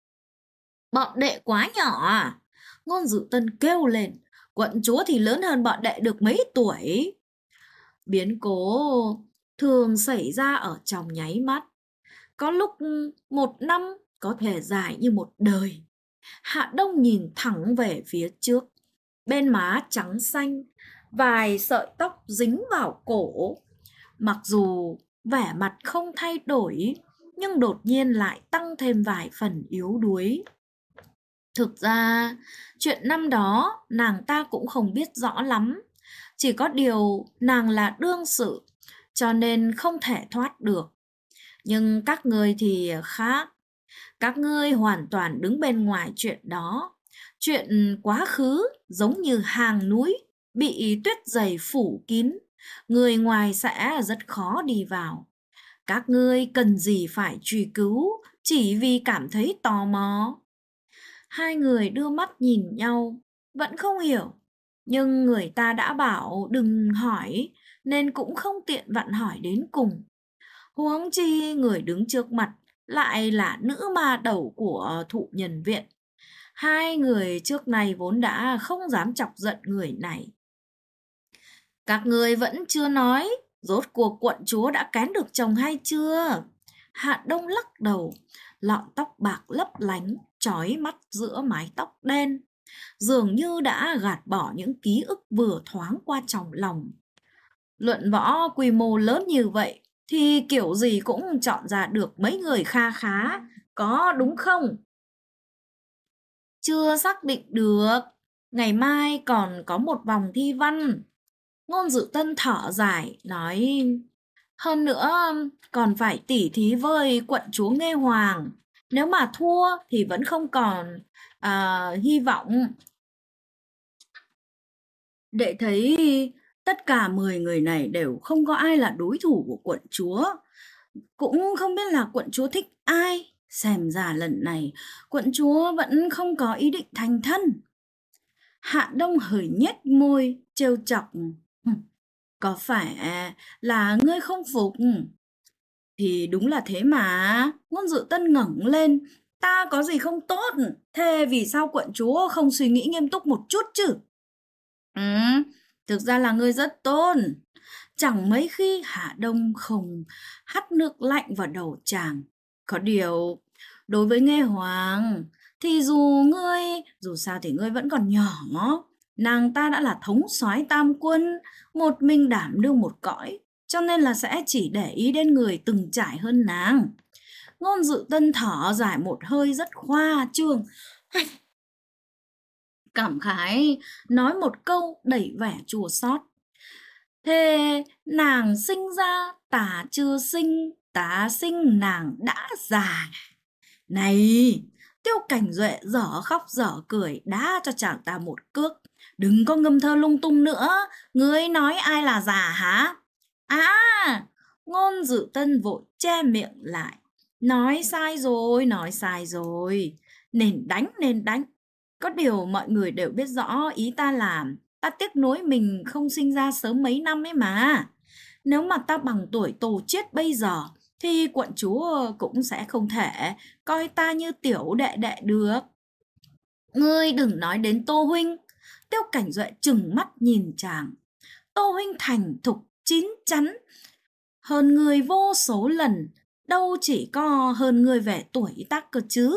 Bọn đệ quá nhỏ à? Ngôn Dự Tân kêu lên, quận chúa thì lớn hơn bọn đệ được mấy tuổi. Biến cố thường xảy ra ở trong nháy mắt. Có lúc một năm có thể dài như một đời. Hạ Đông nhìn thẳng về phía trước. Bên má trắng xanh, vài sợi tóc dính vào cổ. Mặc dù vẻ mặt không thay đổi, nhưng đột nhiên lại tăng thêm vài phần yếu đuối. Thực ra, chuyện năm đó nàng ta cũng không biết rõ lắm. Chỉ có điều nàng là đương sự, cho nên không thể thoát được. Nhưng các ngươi thì khác. Các ngươi hoàn toàn đứng bên ngoài chuyện đó. Chuyện quá khứ giống như hàng núi bị tuyết dày phủ kín, người ngoài sẽ rất khó đi vào. Các ngươi cần gì phải truy cứu chỉ vì cảm thấy tò mò? Hai người đưa mắt nhìn nhau, vẫn không hiểu. Nhưng người ta đã bảo đừng hỏi, nên cũng không tiện vặn hỏi đến cùng. Huống chi người đứng trước mặt lại là nữ ma đầu của thụ nhân viện. Hai người trước này vốn đã không dám chọc giận người này. Các ngươi vẫn chưa nói, rốt cuộc quận chúa đã kén được chồng hay chưa? Hạ Đông lắc đầu, lọn tóc bạc lấp lánh, trói mắt giữa mái tóc đen. Dường như đã gạt bỏ những ký ức vừa thoáng qua trong lòng. Luận võ quy mô lớn như vậy, thì kiểu gì cũng chọn ra được mấy người kha khá, có đúng không? Chưa xác định được, ngày mai còn có một vòng thi văn. Ngôn Dự Tân thở dài, nói: hơn nữa, còn phải tỉ thí với quận chúa Nghê Hoàng. Nếu mà thua thì vẫn không còn hy vọng. Đệ thấy tất cả 10 người này đều không có ai là đối thủ của quận chúa. Cũng không biết là quận chúa thích ai. Xem ra lần này quận chúa vẫn không có ý định thành thân. Hạ Đông hơi nhếch môi, trêu chọc: có phải là ngươi không phục? Thì đúng là thế mà. Ngôn Dự Tân ngẩng lên: ta có gì không tốt? Thế vì sao quận chúa không suy nghĩ nghiêm túc một chút chứ? Ừ, thực ra là ngươi rất tốt. Chẳng mấy khi Hạ Đông không hắt nước lạnh vào đầu chàng. Có điều, đối với Nghê Hoàng, thì dù sao thì ngươi vẫn còn nhỏ. Nàng ta đã là thống soái tam quân, một mình đảm đương một cõi, cho nên là sẽ chỉ để ý đến người từng trải hơn nàng. Ngôn Dự Tân thở dài một hơi rất khoa trương, cảm khái nói một câu đầy vẻ chua xót. Thế nàng sinh ra ta chưa sinh, ta sinh nàng đã già. Này, Tiêu Cảnh Duệ dở khóc dở cười đá cho chàng ta một cước. Đừng có ngâm thơ lung tung nữa, ngươi nói ai là già hả? À, Ngôn Dự Tân vội che miệng lại. Nói sai rồi. Nên đánh. Có điều mọi người đều biết rõ ý ta làm. Ta tiếc nuối mình không sinh ra sớm mấy năm ấy mà. Nếu mà ta bằng tuổi Tô Chiết bây giờ, thì quận chúa cũng sẽ không thể coi ta như tiểu đệ đệ được. Ngươi đừng nói đến Tô huynh. Tiêu Cảnh Duệ trừng mắt nhìn chàng. Tô huynh thành thục chín chắn hơn người vô số lần, đâu chỉ có hơn người về tuổi tác cơ chứ.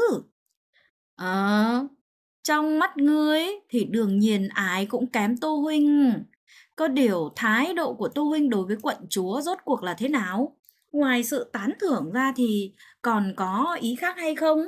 Trong mắt ngươi thì đương nhiên ai cũng kém Tô huynh. Có điều thái độ của Tô huynh đối với quận chúa rốt cuộc là thế nào? Ngoài sự tán thưởng ra thì còn có ý khác hay không?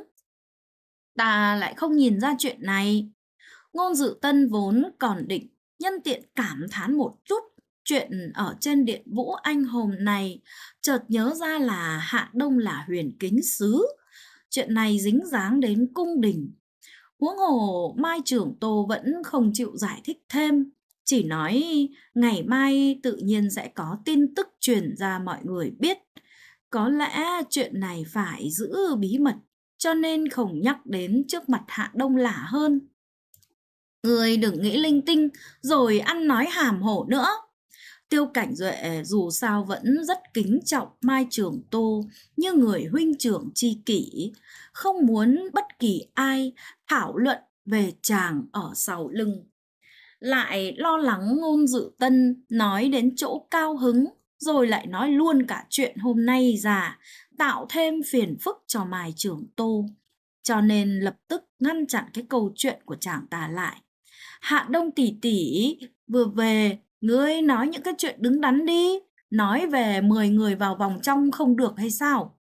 Ta lại không nhìn ra chuyện này. Ngôn Dự Tân vốn còn định nhân tiện cảm thán một chút chuyện ở trên điện Vũ Anh hôm nay, chợt nhớ ra là Hạ Đông là huyền kính sứ. Chuyện này dính dáng đến cung đình. Huống hồ Mai trưởng Tô vẫn không chịu giải thích thêm, chỉ nói ngày mai tự nhiên sẽ có tin tức truyền ra mọi người biết. Có lẽ chuyện này phải giữ bí mật, cho nên không nhắc đến trước mặt Hạ Đông là hơn. Người đừng nghĩ linh tinh rồi ăn nói hàm hổ nữa. Tiêu Cảnh Duệ dù sao vẫn rất kính trọng Mai Trường Tô như người huynh trưởng tri kỷ, không muốn bất kỳ ai thảo luận về chàng ở sau lưng. Lại lo lắng Ngôn Dự Tân nói đến chỗ cao hứng, rồi lại nói luôn cả chuyện hôm nay ra, tạo thêm phiền phức cho Mai Trường Tô. Cho nên lập tức ngăn chặn cái câu chuyện của chàng ta lại. Hạ Đông tỷ tỷ vừa về, ngươi nói những cái chuyện đứng đắn đi. Nói về 10 người vào vòng trong không được hay sao?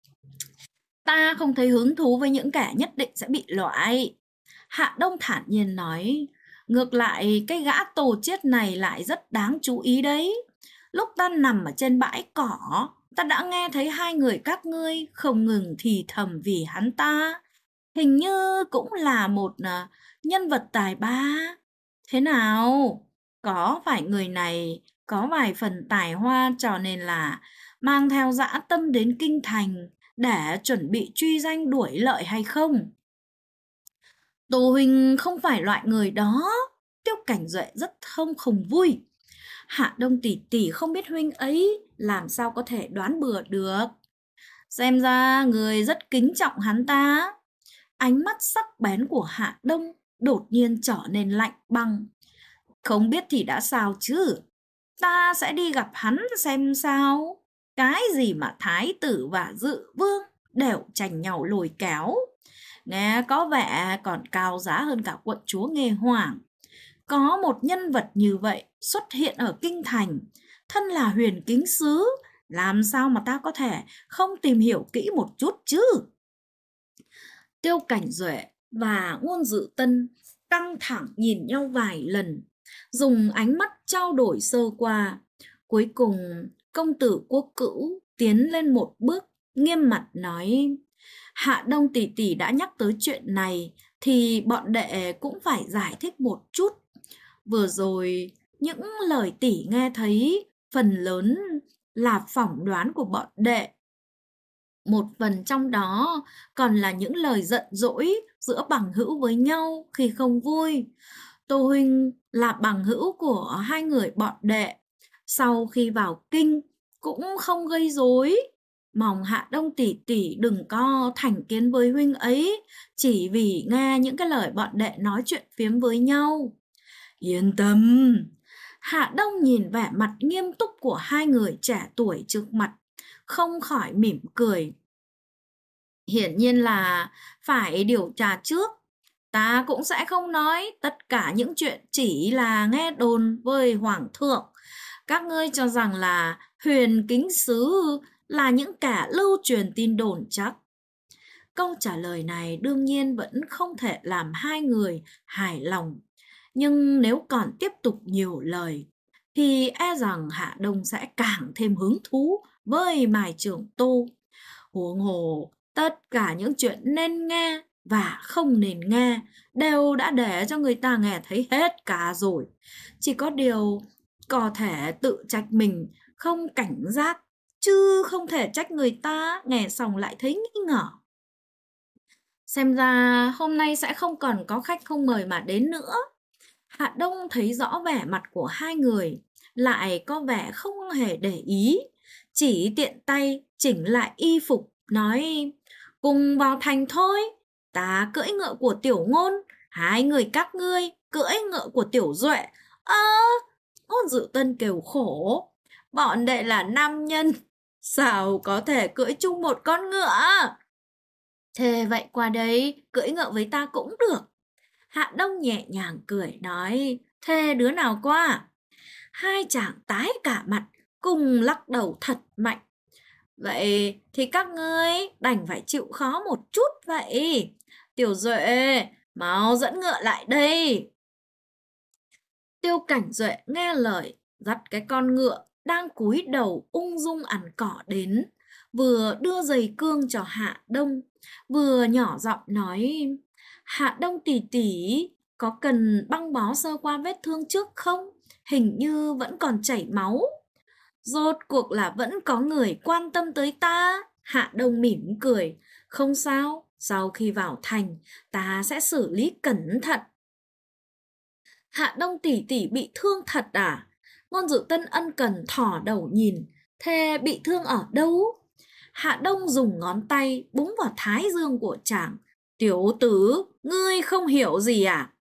Ta không thấy hứng thú với những kẻ nhất định sẽ bị loại. Hạ Đông thản nhiên nói. Ngược lại cái gã Tô Chiết này lại rất đáng chú ý đấy. Lúc ta nằm ở trên bãi cỏ, ta đã nghe thấy hai người các ngươi không ngừng thì thầm vì hắn ta. Hình như cũng là một nhân vật tài ba. Thế nào? Có phải người này có vài phần tài hoa cho nên là mang theo dã tâm đến kinh thành để chuẩn bị truy danh đuổi lợi hay không? Tô huynh không phải loại người đó. Tiêu Cảnh Duệ rất không vui. Hạ Đông tỷ tỷ không biết huynh ấy làm sao có thể đoán bừa được. Xem ra người rất kính trọng hắn ta. Ánh mắt sắc bén của Hạ Đông đột nhiên trở nên lạnh băng. Không biết thì đã sao chứ. Ta sẽ đi gặp hắn xem sao. Cái gì mà thái tử và dự vương đều tranh nhau lôi kéo. Nghe có vẻ còn cao giá hơn cả quận chúa Nghê Hoàng. Có một nhân vật như vậy xuất hiện ở kinh thành, thân là huyền kính sứ, làm sao mà ta có thể không tìm hiểu kỹ một chút chứ? Tiêu Cảnh Duệ và Ngôn Dự Tân căng thẳng nhìn nhau vài lần, dùng ánh mắt trao đổi sơ qua. Cuối cùng, công tử Quốc Cữu tiến lên một bước, nghiêm mặt nói: Hạ Đông tỷ tỷ đã nhắc tới chuyện này, thì bọn đệ cũng phải giải thích một chút. Vừa rồi, những lời tỷ nghe thấy, phần lớn là phỏng đoán của bọn đệ. Một phần trong đó còn là những lời giận dỗi giữa bằng hữu với nhau khi không vui. Tô huynh là bằng hữu của hai người bọn đệ. Sau khi vào kinh cũng không gây rối. Mong Hạ Đông tỷ tỷ đừng có thành kiến với huynh ấy, chỉ vì nghe những cái lời bọn đệ nói chuyện phiếm với nhau. Yên tâm. Hạ Đông nhìn vẻ mặt nghiêm túc của hai người trẻ tuổi trước mặt, không khỏi mỉm cười. Hiển nhiên là phải điều tra trước. Ta cũng sẽ không nói tất cả những chuyện chỉ là nghe đồn với hoàng thượng. Các ngươi cho rằng là huyền kính sứ là những kẻ lưu truyền tin đồn chắc. Câu trả lời này đương nhiên vẫn không thể làm hai người hài lòng. Nhưng nếu còn tiếp tục nhiều lời, thì e rằng Hạ Đông sẽ càng thêm hứng thú với Mai Trường Tô. Huống hồ, tất cả những chuyện nên nghe và không nên nghe đều đã để cho người ta nghe thấy hết cả rồi. Chỉ có điều có thể tự trách mình không cảnh giác, chứ không thể trách người ta nghe xong lại thấy nghi ngờ. Xem ra hôm nay sẽ không còn có khách không mời mà đến nữa. Hạ Đông thấy rõ vẻ mặt của hai người, lại có vẻ không hề để ý, chỉ tiện tay chỉnh lại y phục, nói: cùng vào thành thôi, ta cưỡi ngựa của Tiểu Ngôn, hai người các ngươi cưỡi ngựa của Tiểu Duệ. Ngôn Dự Tân kêu khổ, bọn đệ là nam nhân, sao có thể cưỡi chung một con ngựa? Thế vậy qua đây cưỡi ngựa với ta cũng được. Hạ Đông nhẹ nhàng cười nói: thế đứa nào qua? Hai chàng tái cả mặt, cùng lắc đầu thật mạnh. Vậy thì các ngươi đành phải chịu khó một chút vậy. Tiểu Duệ, mau dẫn ngựa lại đây. Tiêu Cảnh Duệ nghe lời, dắt cái con ngựa đang cúi đầu ung dung ăn cỏ đến, vừa đưa giày cương cho Hạ Đông, vừa nhỏ giọng nói: Hạ Đông tỷ tỷ, có cần băng bó sơ qua vết thương trước không? Hình như vẫn còn chảy máu. Rốt cuộc là vẫn có người quan tâm tới ta. Hạ Đông mỉm cười: không sao, sau khi vào thành, ta sẽ xử lý cẩn thận. Hạ Đông tỷ tỷ bị thương thật à? Ngôn Dự Tân ân cần thò đầu nhìn. Thế bị thương ở đâu? Hạ Đông dùng ngón tay búng vào thái dương của chàng. Tiểu tử, ngươi không hiểu gì à?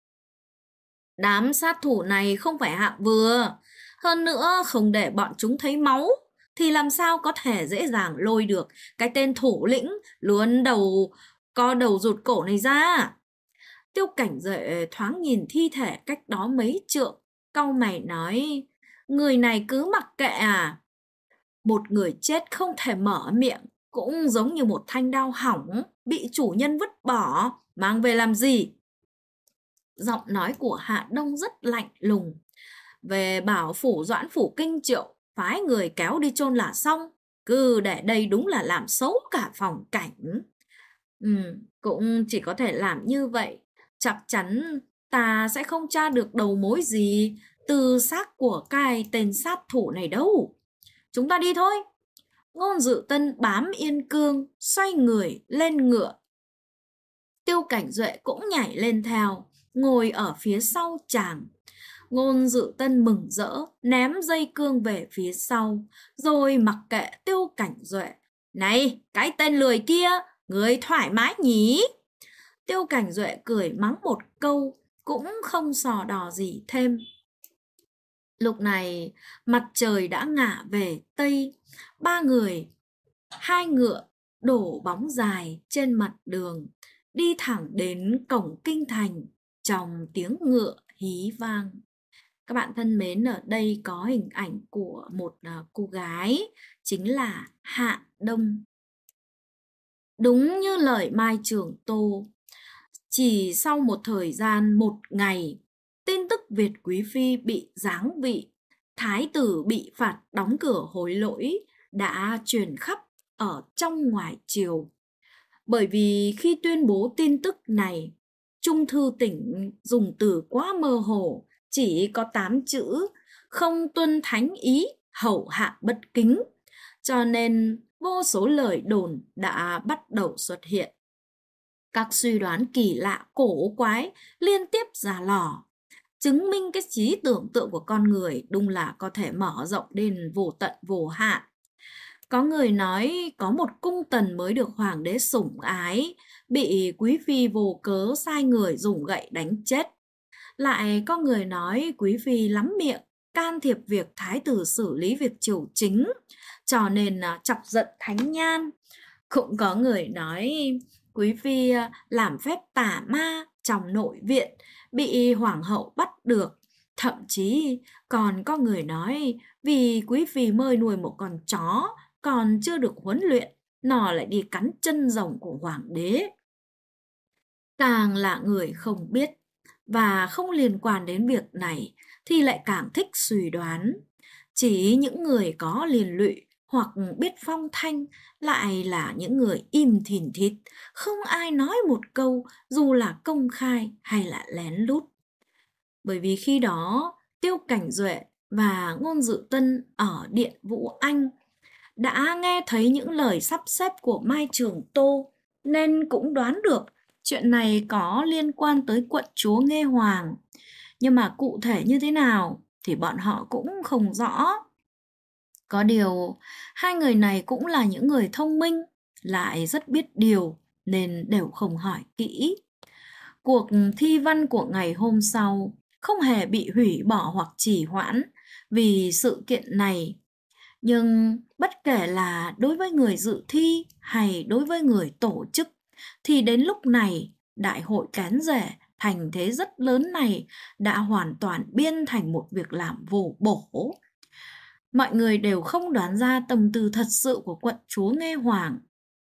Đám sát thủ này không phải hạng vừa. Hơn nữa không để bọn chúng thấy máu, thì làm sao có thể dễ dàng lôi được cái tên thủ lĩnh luôn co đầu rụt cổ này ra. Tiêu Cảnh Duệ thoáng nhìn thi thể cách đó mấy trượng, cau mày nói: người này cứ mặc kệ à? Một người chết không thể mở miệng, cũng giống như một thanh đao hỏng bị chủ nhân vứt bỏ, mang về làm gì? Giọng nói của Hạ Đông rất lạnh lùng. Về bảo phủ Doãn phủ Kinh Triệu phái người kéo đi chôn là xong, cứ để đây đúng là làm xấu cả phong cảnh. Cũng chỉ có thể làm như vậy. Chắc chắn ta sẽ không tra được đầu mối gì từ xác của cái tên sát thủ này đâu. Chúng ta đi thôi. Ngôn Dự Tân bám Yên Cương, xoay người lên ngựa. Tiêu Cảnh Duệ cũng nhảy lên theo, ngồi ở phía sau chàng. Ngôn Dự Tân mừng rỡ, ném dây cương về phía sau, rồi mặc kệ Tiêu Cảnh Duệ. Này, cái tên lười kia, ngươi thoải mái nhỉ? Tiêu Cảnh Duệ cười mắng một câu, cũng không sò đò gì thêm. Lúc này, mặt trời đã ngả về Tây, hai ngựa đổ bóng dài trên mặt đường, đi thẳng đến cổng kinh thành, trong tiếng ngựa hí vang. Các bạn thân mến, ở đây có hình ảnh của một cô gái, chính là Hạ Đông. Đúng như lời Mai Trường Tô, chỉ sau một thời gian 1 ngày, tin tức Việt Quý Phi bị giáng vị, thái tử bị phạt đóng cửa hối lỗi đã truyền khắp ở trong ngoài triều. Bởi vì khi tuyên bố tin tức này, Trung thư tỉnh dùng từ quá mơ hồ, chỉ có 8 chữ, không tuân thánh ý, hậu hạ bất kính. Cho nên vô số lời đồn đã bắt đầu xuất hiện. Các suy đoán kỳ lạ, cổ quái liên tiếp ra lò, chứng minh cái trí tưởng tượng của con người đúng là có thể mở rộng đến vô tận vô hạn. Có người nói có một cung tần mới được hoàng đế sủng ái, bị quý phi vô cớ sai người dùng gậy đánh chết. Lại có người nói quý phi lắm miệng, can thiệp việc thái tử xử lý việc triều chính, cho nên chọc giận thánh nhan. Cũng có người nói quý phi làm phép tà ma trong nội viện, bị hoàng hậu bắt được. Thậm chí còn có người nói vì quý phi mới nuôi một con chó còn chưa được huấn luyện, nó lại đi cắn chân rồng của hoàng đế. Càng là người không biết và không liên quan đến việc này thì lại càng thích suy đoán. Chỉ những người có liên lụy hoặc biết phong thanh lại là những người im thìn thít, không ai nói một câu dù là công khai hay là lén lút. Bởi vì khi đó Tiêu Cảnh Duệ và Ngôn Dự Tân ở Điện Vũ Anh đã nghe thấy những lời sắp xếp của Mai Trường Tô, nên cũng đoán được chuyện này có liên quan tới quận chúa Nghê Hoàng. Nhưng mà cụ thể như thế nào thì bọn họ cũng không rõ. Có điều, hai người này cũng là những người thông minh, lại rất biết điều, nên đều không hỏi kỹ. Cuộc thi văn của ngày hôm sau không hề bị hủy bỏ hoặc trì hoãn vì sự kiện này. Nhưng bất kể là đối với người dự thi hay đối với người tổ chức, thì đến lúc này, đại hội kén rể thành thế rất lớn này đã hoàn toàn biên thành một việc làm vô bổ. Mọi người đều không đoán ra tâm tư thật sự của quận chúa Nghê Hoàng.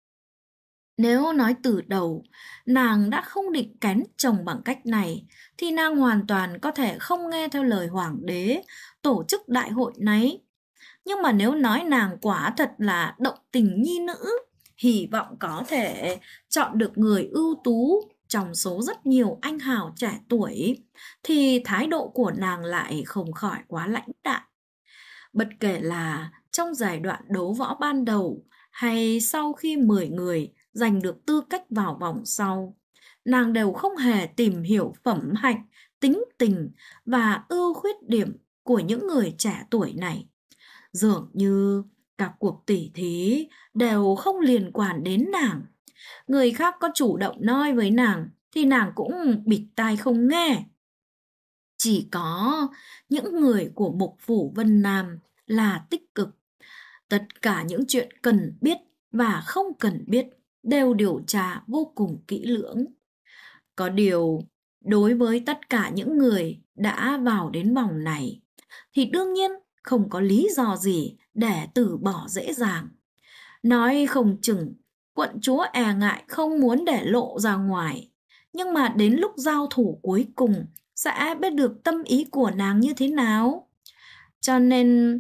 Nếu nói từ đầu, nàng đã không định kén chồng bằng cách này, thì nàng hoàn toàn có thể không nghe theo lời hoàng đế, tổ chức đại hội này. Nhưng mà nếu nói nàng quả thật là động tình nhi nữ, hy vọng có thể chọn được người ưu tú trong số rất nhiều anh hào trẻ tuổi, thì thái độ của nàng lại không khỏi quá lãnh đạm. Bất kể là trong giai đoạn đấu võ ban đầu hay sau khi 10 người giành được tư cách vào vòng sau, nàng đều không hề tìm hiểu phẩm hạnh, tính tình và ưu khuyết điểm của những người trẻ tuổi này. Dường như các cuộc tỉ thí đều không liên quan đến nàng. Người khác có chủ động nói với nàng thì nàng cũng bịt tai không nghe. Chỉ có những người của Mục Phủ Vân Nam là tích cực. Tất cả những chuyện cần biết và không cần biết đều điều tra vô cùng kỹ lưỡng. Có điều, đối với tất cả những người đã vào đến vòng này, thì đương nhiên không có lý do gì để từ bỏ dễ dàng. Nói không chừng, quận chúa e ngại không muốn để lộ ra ngoài, nhưng mà đến lúc giao thủ cuối cùng sẽ biết được tâm ý của nàng như thế nào. Cho nên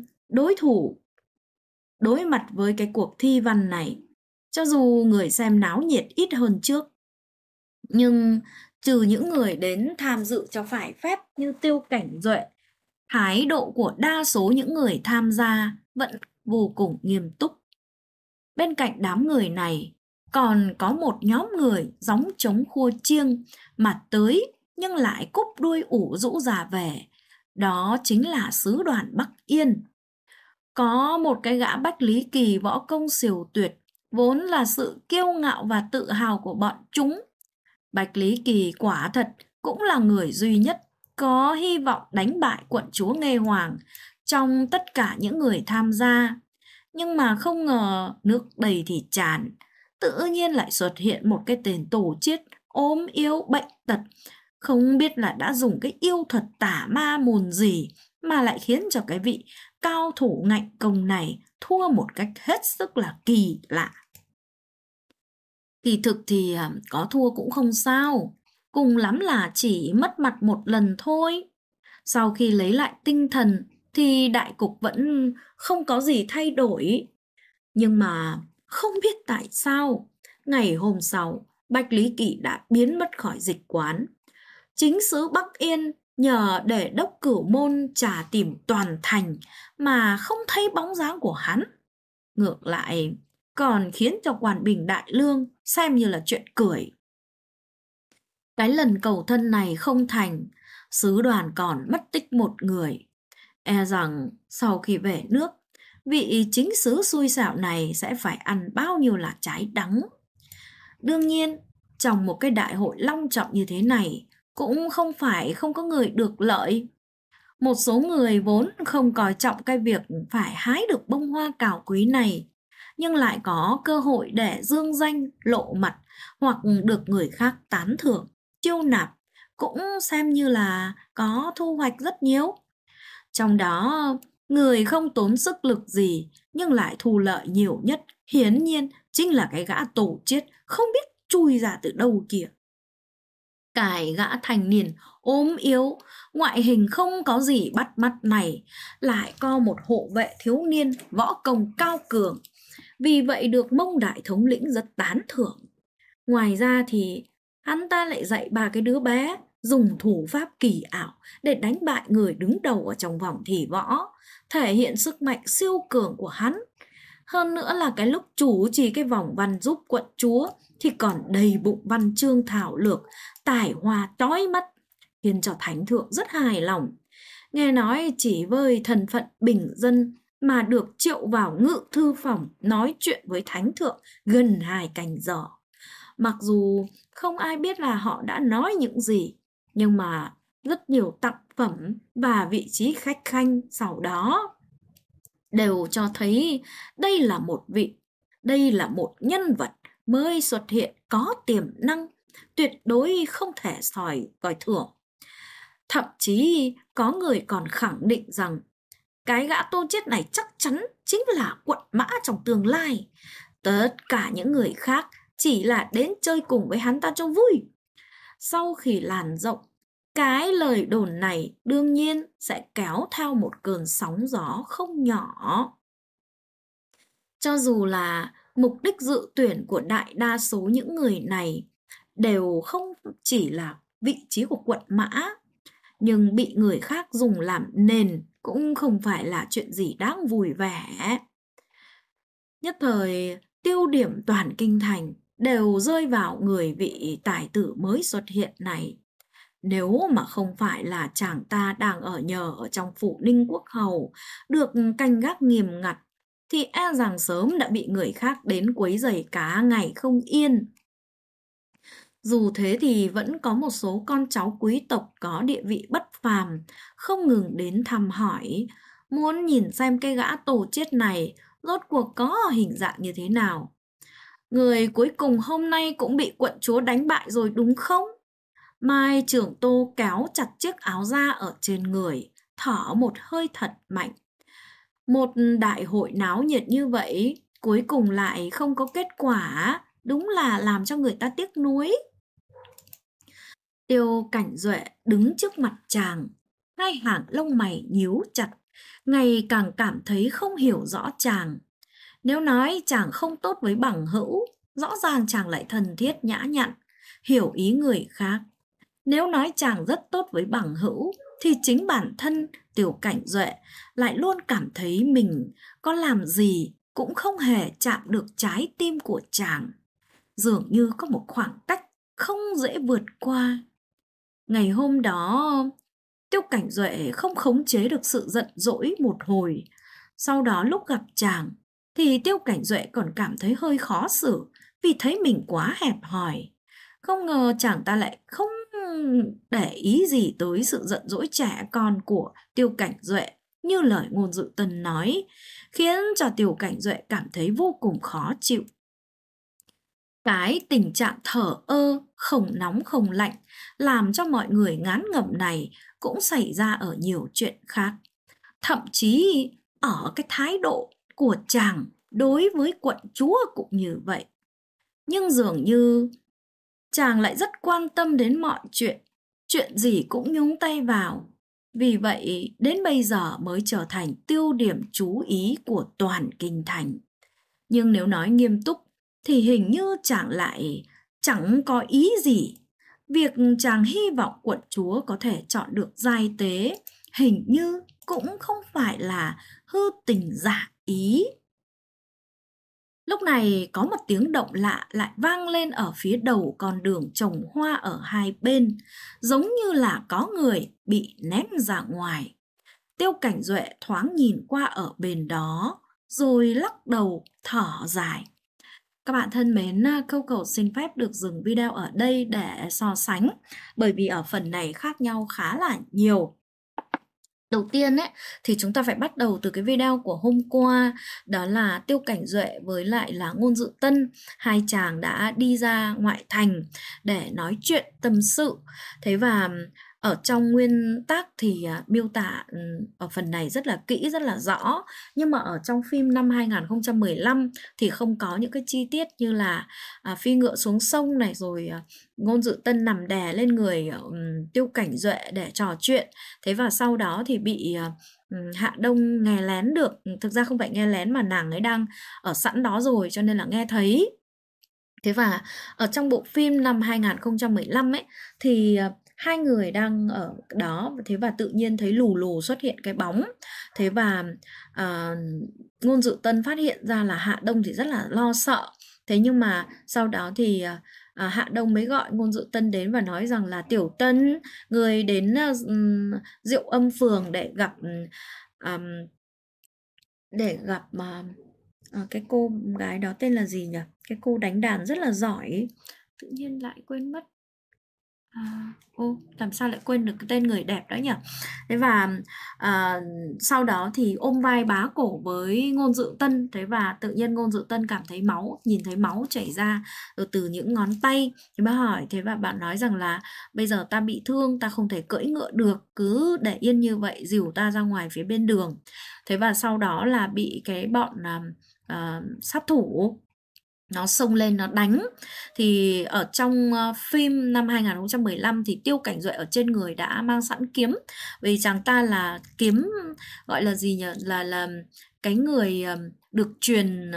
đối mặt với cái cuộc thi văn này, cho dù người xem náo nhiệt ít hơn trước, nhưng trừ những người đến tham dự cho phải phép như Tiêu Cảnh Duệ, thái độ của đa số những người tham gia vẫn vô cùng nghiêm túc. Bên cạnh đám người này, còn có một nhóm người gióng trống khua chiêng, mặt tới nhưng lại cúp đuôi ủ rũ ra về. Đó chính là sứ đoàn Bắc Yên. Có một cái gã Bách Lý Kỳ võ công siêu tuyệt, vốn là sự kiêu ngạo và tự hào của bọn chúng. Bách Lý Kỳ quả thật cũng là người duy nhất có hy vọng đánh bại quận chúa Nghê Hoàng trong tất cả những người tham gia. Nhưng mà không ngờ nước đầy thì tràn, tự nhiên lại xuất hiện một cái tên tổ chiết ốm yếu bệnh tật, không biết là đã dùng cái yêu thuật tả ma mùn gì mà lại khiến cho cái vị cao thủ ngạnh công này thua một cách hết sức là kỳ lạ. Kỳ thực thì có thua cũng không sao, cùng lắm là chỉ mất mặt một lần thôi. Sau khi lấy lại tinh thần thì đại cục vẫn không có gì thay đổi. Nhưng mà không biết tại sao, ngày hôm sau, Bạch Lý Kỳ đã biến mất khỏi dịch quán. Chính sứ Bắc Yên nhờ để đốc Cửu Môn trà tìm toàn thành mà không thấy bóng dáng của hắn. Ngược lại, còn khiến cho quan bình Đại Lương xem như là chuyện cười. Cái lần cầu thân này không thành, sứ đoàn còn mất tích một người. E rằng sau khi về nước, vị chính sứ xui xẻo này sẽ phải ăn bao nhiêu là trái đắng. Đương nhiên, trong một cái đại hội long trọng như thế này, cũng không phải không có người được lợi. Một số người vốn không coi trọng cái việc phải hái được bông hoa cào quý này, nhưng lại có cơ hội để dương danh, lộ mặt hoặc được người khác tán thưởng, chiêu nạp, cũng xem như là có thu hoạch rất nhiều. Trong đó, người không tốn sức lực gì nhưng lại thu lợi nhiều nhất, hiển nhiên chính là cái gã tổ chết không biết chui ra từ đâu kìa. Cái gã thành niên ốm yếu, ngoại hình không có gì bắt mắt này lại có một hộ vệ thiếu niên võ công cao cường, vì vậy được Mông Đại thống lĩnh rất tán thưởng. Ngoài ra thì hắn ta lại dạy ba cái đứa bé dùng thủ pháp kỳ ảo để đánh bại người đứng đầu ở trong vòng thì võ, thể hiện sức mạnh siêu cường của hắn. Hơn nữa là cái lúc chủ trì cái vòng văn giúp quận chúa thì còn đầy bụng văn chương thảo lược, tài hoa chói mắt, khiến cho thánh thượng rất hài lòng. Nghe nói chỉ với thân phận bình dân mà được triệu vào ngự thư phòng nói chuyện với thánh thượng gần 2 canh giờ. Mặc dù không ai biết là họ đã nói những gì, nhưng mà rất nhiều tặng phẩm và vị trí khách khanh sau đó đều cho thấy đây là một nhân vật mới xuất hiện có tiềm năng, tuyệt đối không thể coi thường. Thậm chí có người còn khẳng định rằng cái gã Tô Chiết này chắc chắn chính là quận mã trong tương lai. Tất cả những người khác chỉ là đến chơi cùng với hắn ta cho vui. Sau khi lan rộng, cái lời đồn này đương nhiên sẽ kéo theo một cơn sóng gió không nhỏ. Cho dù là mục đích dự tuyển của đại đa số những người này đều không chỉ là vị trí của quận mã, nhưng bị người khác dùng làm nền cũng không phải là chuyện gì đáng vui vẻ. Nhất thời, tiêu điểm toàn kinh thành đều rơi vào người vị tài tử mới xuất hiện này. Nếu mà không phải là chàng ta đang ở nhờ ở trong phủ Ninh Quốc Hầu, được canh gác nghiêm ngặt, thì e rằng sớm đã bị người khác đến quấy rầy cả ngày không yên. Dù thế thì vẫn có một số con cháu quý tộc có địa vị bất phàm, không ngừng đến thăm hỏi, muốn nhìn xem cái gã Tổ Chiết này rốt cuộc có hình dạng như thế nào. Người cuối cùng hôm nay cũng bị quận chúa đánh bại rồi đúng không? Mai trưởng Tô kéo chặt chiếc áo da ở trên người, thở một hơi thật mạnh. Một đại hội náo nhiệt như vậy, cuối cùng lại không có kết quả, đúng là làm cho người ta tiếc nuối. Tiêu Cảnh Duệ đứng trước mặt chàng, hai hàng lông mày nhíu chặt, ngày càng cảm thấy không hiểu rõ chàng. Nếu nói chàng không tốt với bằng hữu, rõ ràng chàng lại thân thiết nhã nhặn, hiểu ý người khác. Nếu nói chàng rất tốt với bằng hữu, thì chính bản thân Tiêu Cảnh Duệ lại luôn cảm thấy mình có làm gì cũng không hề chạm được trái tim của chàng. Dường như có một khoảng cách không dễ vượt qua. Ngày hôm đó, Tiêu Cảnh Duệ không khống chế được sự giận dỗi một hồi. Sau đó lúc gặp chàng, thì Tiêu Cảnh Duệ còn cảm thấy hơi khó xử vì thấy mình quá hẹp hòi. Không ngờ chàng ta lại không để ý gì tới sự giận dỗi trẻ con của Tiêu Cảnh Duệ, như lời Ngôn Dự Tân nói, khiến cho Tiêu Cảnh Duệ cảm thấy vô cùng khó chịu. Cái tình trạng thờ ơ, không nóng không lạnh, làm cho mọi người ngán ngẩm này cũng xảy ra ở nhiều chuyện khác. Thậm chí ở cái thái độ của chàng đối với quận chúa cũng như vậy. Nhưng dường như chàng lại rất quan tâm đến mọi chuyện, chuyện gì cũng nhúng tay vào. Vì vậy, đến bây giờ mới trở thành tiêu điểm chú ý của toàn kinh thành. Nhưng nếu nói nghiêm túc thì hình như chàng lại chẳng có ý gì. Việc chàng hy vọng quận chúa có thể chọn được giai tế hình như cũng không phải là hư tình giả ý. Lúc này có một tiếng động lạ lại vang lên ở phía đầu con đường trồng hoa ở hai bên, giống như là có người bị ném ra ngoài. Tiêu Cảnh Duệ thoáng nhìn qua ở bên đó, rồi lắc đầu thở dài. Các bạn thân mến, Câu Cầu xin phép được dừng video ở đây để so sánh, bởi vì ở phần này khác nhau khá là nhiều. Đầu tiên ấy, thì chúng ta phải bắt đầu từ cái video của hôm qua, đó là Tiêu Cảnh Duệ với lại là Ngôn Dự Tân, hai chàng đã đi ra ngoại thành để nói chuyện tâm sự. Thế và ở trong nguyên tác thì miêu tả ở phần này rất là kỹ, rất là rõ. Nhưng mà ở trong phim năm 2015 thì không có những cái chi tiết như là phi ngựa xuống sông này, rồi Ngôn Dự Tân nằm đè lên người Tiêu Cảnh Duệ để trò chuyện. Thế và sau đó thì bị Hạ Đông nghe lén được. Thực ra không phải nghe lén mà nàng ấy đang ở sẵn đó rồi cho nên là nghe thấy. Thế và ở trong bộ phim năm 2015 ấy thì hai người đang ở đó, thế và tự nhiên thấy lù lù xuất hiện cái bóng. Thế và Ngôn Dự Tân phát hiện ra là Hạ Đông thì rất là lo sợ. Thế nhưng mà sau đó thì Hạ Đông mới gọi Ngôn Dự Tân đến và nói rằng là Tiểu Tân, người đến Diệu Âm Phường để gặp cái cô gái đó tên là gì nhỉ? Cái cô đánh đàn rất là giỏi. Tự nhiên lại quên mất. Làm sao lại quên được cái tên người đẹp đó nhỉ? Thế và sau đó thì ôm vai bá cổ với Ngôn Dự Tân. Thế và tự nhiên Ngôn Dự Tân cảm thấy máu, nhìn thấy máu chảy ra từ những ngón tay. Thế mà hỏi, thế và bạn nói rằng là bây giờ ta bị thương, ta không thể cưỡi ngựa được, cứ để yên như vậy, dìu ta ra ngoài phía bên đường. Thế và sau đó là bị cái bọn sát thủ nó xông lên nó đánh. Thì ở trong phim năm 2015 thì Tiêu Cảnh Duệ ở trên người đã mang sẵn kiếm, vì chàng ta là kiếm, gọi là gì nhỉ, là cái người được truyền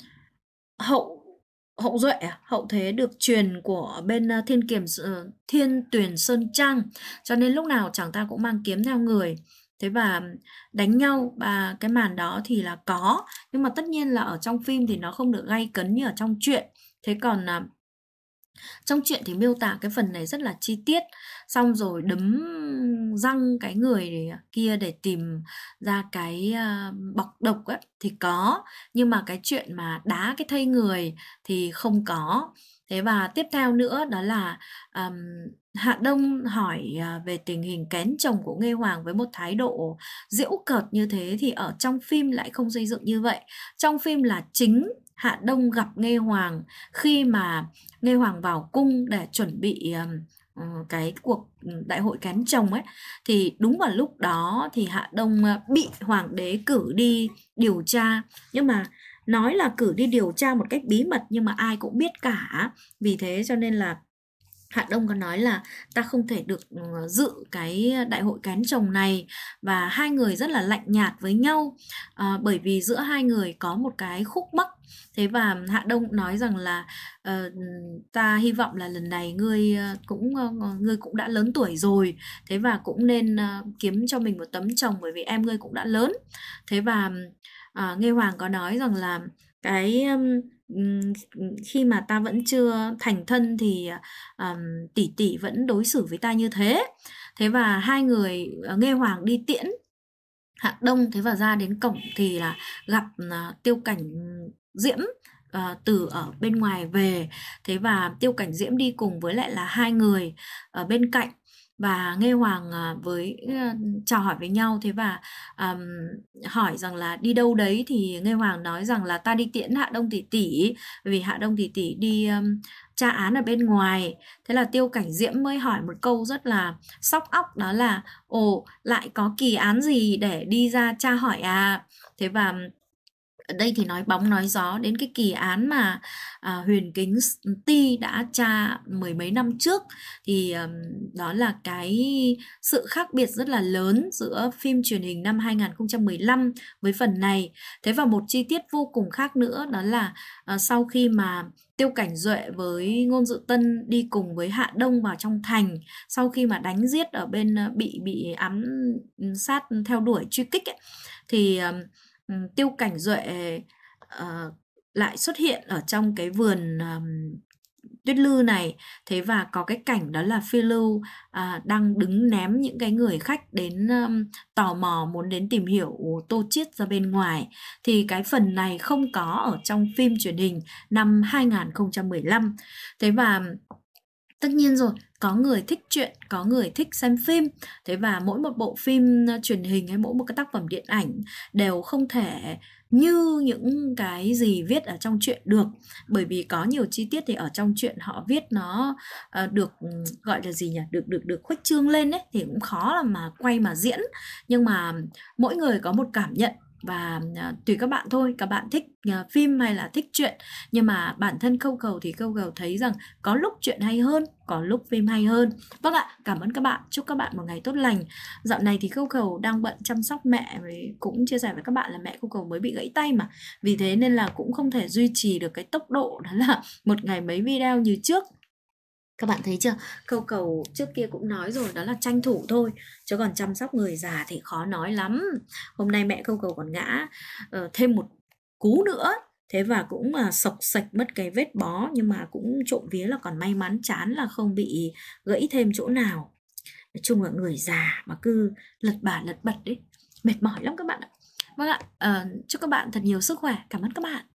hậu duệ, hậu thế được truyền của bên Thiên Tuyền Sơn Trang, cho nên lúc nào chàng ta cũng mang kiếm theo người. Thế và đánh nhau, và cái màn đó thì là có, nhưng mà tất nhiên là ở trong phim thì nó không được gay cấn như ở trong truyện. Thế còn trong truyện thì miêu tả cái phần này rất là chi tiết, xong rồi đấm răng cái người kia để tìm ra cái bọc độc ấy, thì có, nhưng mà cái chuyện mà đá cái thây người thì không có. Thế và tiếp theo nữa đó là Hạ Đông hỏi về tình hình kén chồng của Nghê Hoàng với một thái độ giễu cợt như thế, thì ở trong phim lại không xây dựng như vậy. Trong phim là chính Hạ Đông gặp Nghê Hoàng khi mà Nghê Hoàng vào cung để chuẩn bị cái cuộc đại hội kén chồng ấy, thì đúng vào lúc đó thì Hạ Đông bị hoàng đế cử đi điều tra, nhưng mà nói là cử đi điều tra một cách bí mật nhưng mà ai cũng biết cả. Vì thế cho nên là Hạ Đông có nói là ta không thể được dự cái đại hội kén chồng này, và hai người rất là lạnh nhạt với nhau, bởi vì giữa hai người có một cái khúc mắc. Thế và Hạ Đông nói rằng là ta hy vọng là lần này ngươi cũng đã lớn tuổi rồi, thế và cũng nên kiếm cho mình một tấm chồng, bởi vì em ngươi cũng đã lớn. Thế và Nghê Hoàng có nói rằng là cái khi mà ta vẫn chưa thành thân thì tỷ tỷ vẫn đối xử với ta như thế. Thế và hai người, Nghê Hoàng đi tiễn Hạ Đông, thế và ra đến cổng thì là gặp Tiêu Cảnh Diễm từ ở bên ngoài về. Thế và Tiêu Cảnh Diễm đi cùng với lại là hai người ở bên cạnh, và Nghê Hoàng với chào hỏi với nhau. Thế và hỏi rằng là đi đâu đấy, thì Nghê Hoàng nói rằng là ta đi tiễn Hạ Đông tỷ tỷ, vì Hạ Đông tỷ tỷ đi tra án ở bên ngoài. Thế là Tiêu Cảnh Diễm mới hỏi một câu rất là sóc óc, đó là ồ, lại có kỳ án gì để đi ra tra hỏi à? Thế và Ở đây thì nói bóng nói gió đến cái kỳ án mà Huyền Kính Ty đã tra mười mấy năm trước, thì đó là cái sự khác biệt rất là lớn giữa phim truyền hình năm 2015 với phần này. Thế và một chi tiết vô cùng khác nữa đó là sau khi mà Tiêu Cảnh Duệ với Ngôn Dự Tân đi cùng với Hạ Đông vào trong thành, sau khi mà đánh giết ở bên bị ám sát theo đuổi truy kích ấy, thì Tiêu Cảnh Duệ lại xuất hiện ở trong cái vườn Tuyết Lư này. Thế và có cái cảnh đó là Phiêu Lưu đang đứng ném những cái người khách đến tò mò muốn đến tìm hiểu Tô Chiết ra bên ngoài. Thì cái phần này không có ở trong phim truyền hình năm 2015. Thế và tất nhiên rồi, có người thích truyện, có người thích xem phim. Thế và mỗi một bộ phim truyền hình hay mỗi một cái tác phẩm điện ảnh đều không thể như những cái gì viết ở trong truyện được. Bởi vì có nhiều chi tiết thì ở trong truyện họ viết nó được gọi là gì nhỉ? Được khuếch trương lên ấy, thì cũng khó là mà quay mà diễn. Nhưng mà mỗi người có một cảm nhận và tùy các bạn thôi, các bạn thích phim hay là thích truyện. Nhưng mà bản thân Câu Cầu thì Câu Cầu thấy rằng có lúc truyện hay hơn, có lúc phim hay hơn. Vâng ạ, cảm ơn các bạn, chúc các bạn một ngày tốt lành. Dạo này thì Câu Cầu đang bận chăm sóc mẹ, cũng chia sẻ với các bạn là mẹ Câu Cầu mới bị gãy tay mà. Vì thế nên là cũng không thể duy trì được cái tốc độ đó là một ngày mấy video như trước. Các bạn thấy chưa? Câu Cầu trước kia cũng nói rồi, đó là tranh thủ thôi, chứ còn chăm sóc người già thì khó nói lắm. Hôm nay mẹ Câu Cầu còn ngã thêm một cú nữa. Thế và cũng sộc sạch mất cái vết bó, nhưng mà cũng trộm vía là còn may mắn chán là không bị gãy thêm chỗ nào. Nói chung là người già mà cứ lật bà lật bật đấy, mệt mỏi lắm các bạn ạ. Vâng ạ, chúc các bạn thật nhiều sức khỏe. Cảm ơn các bạn.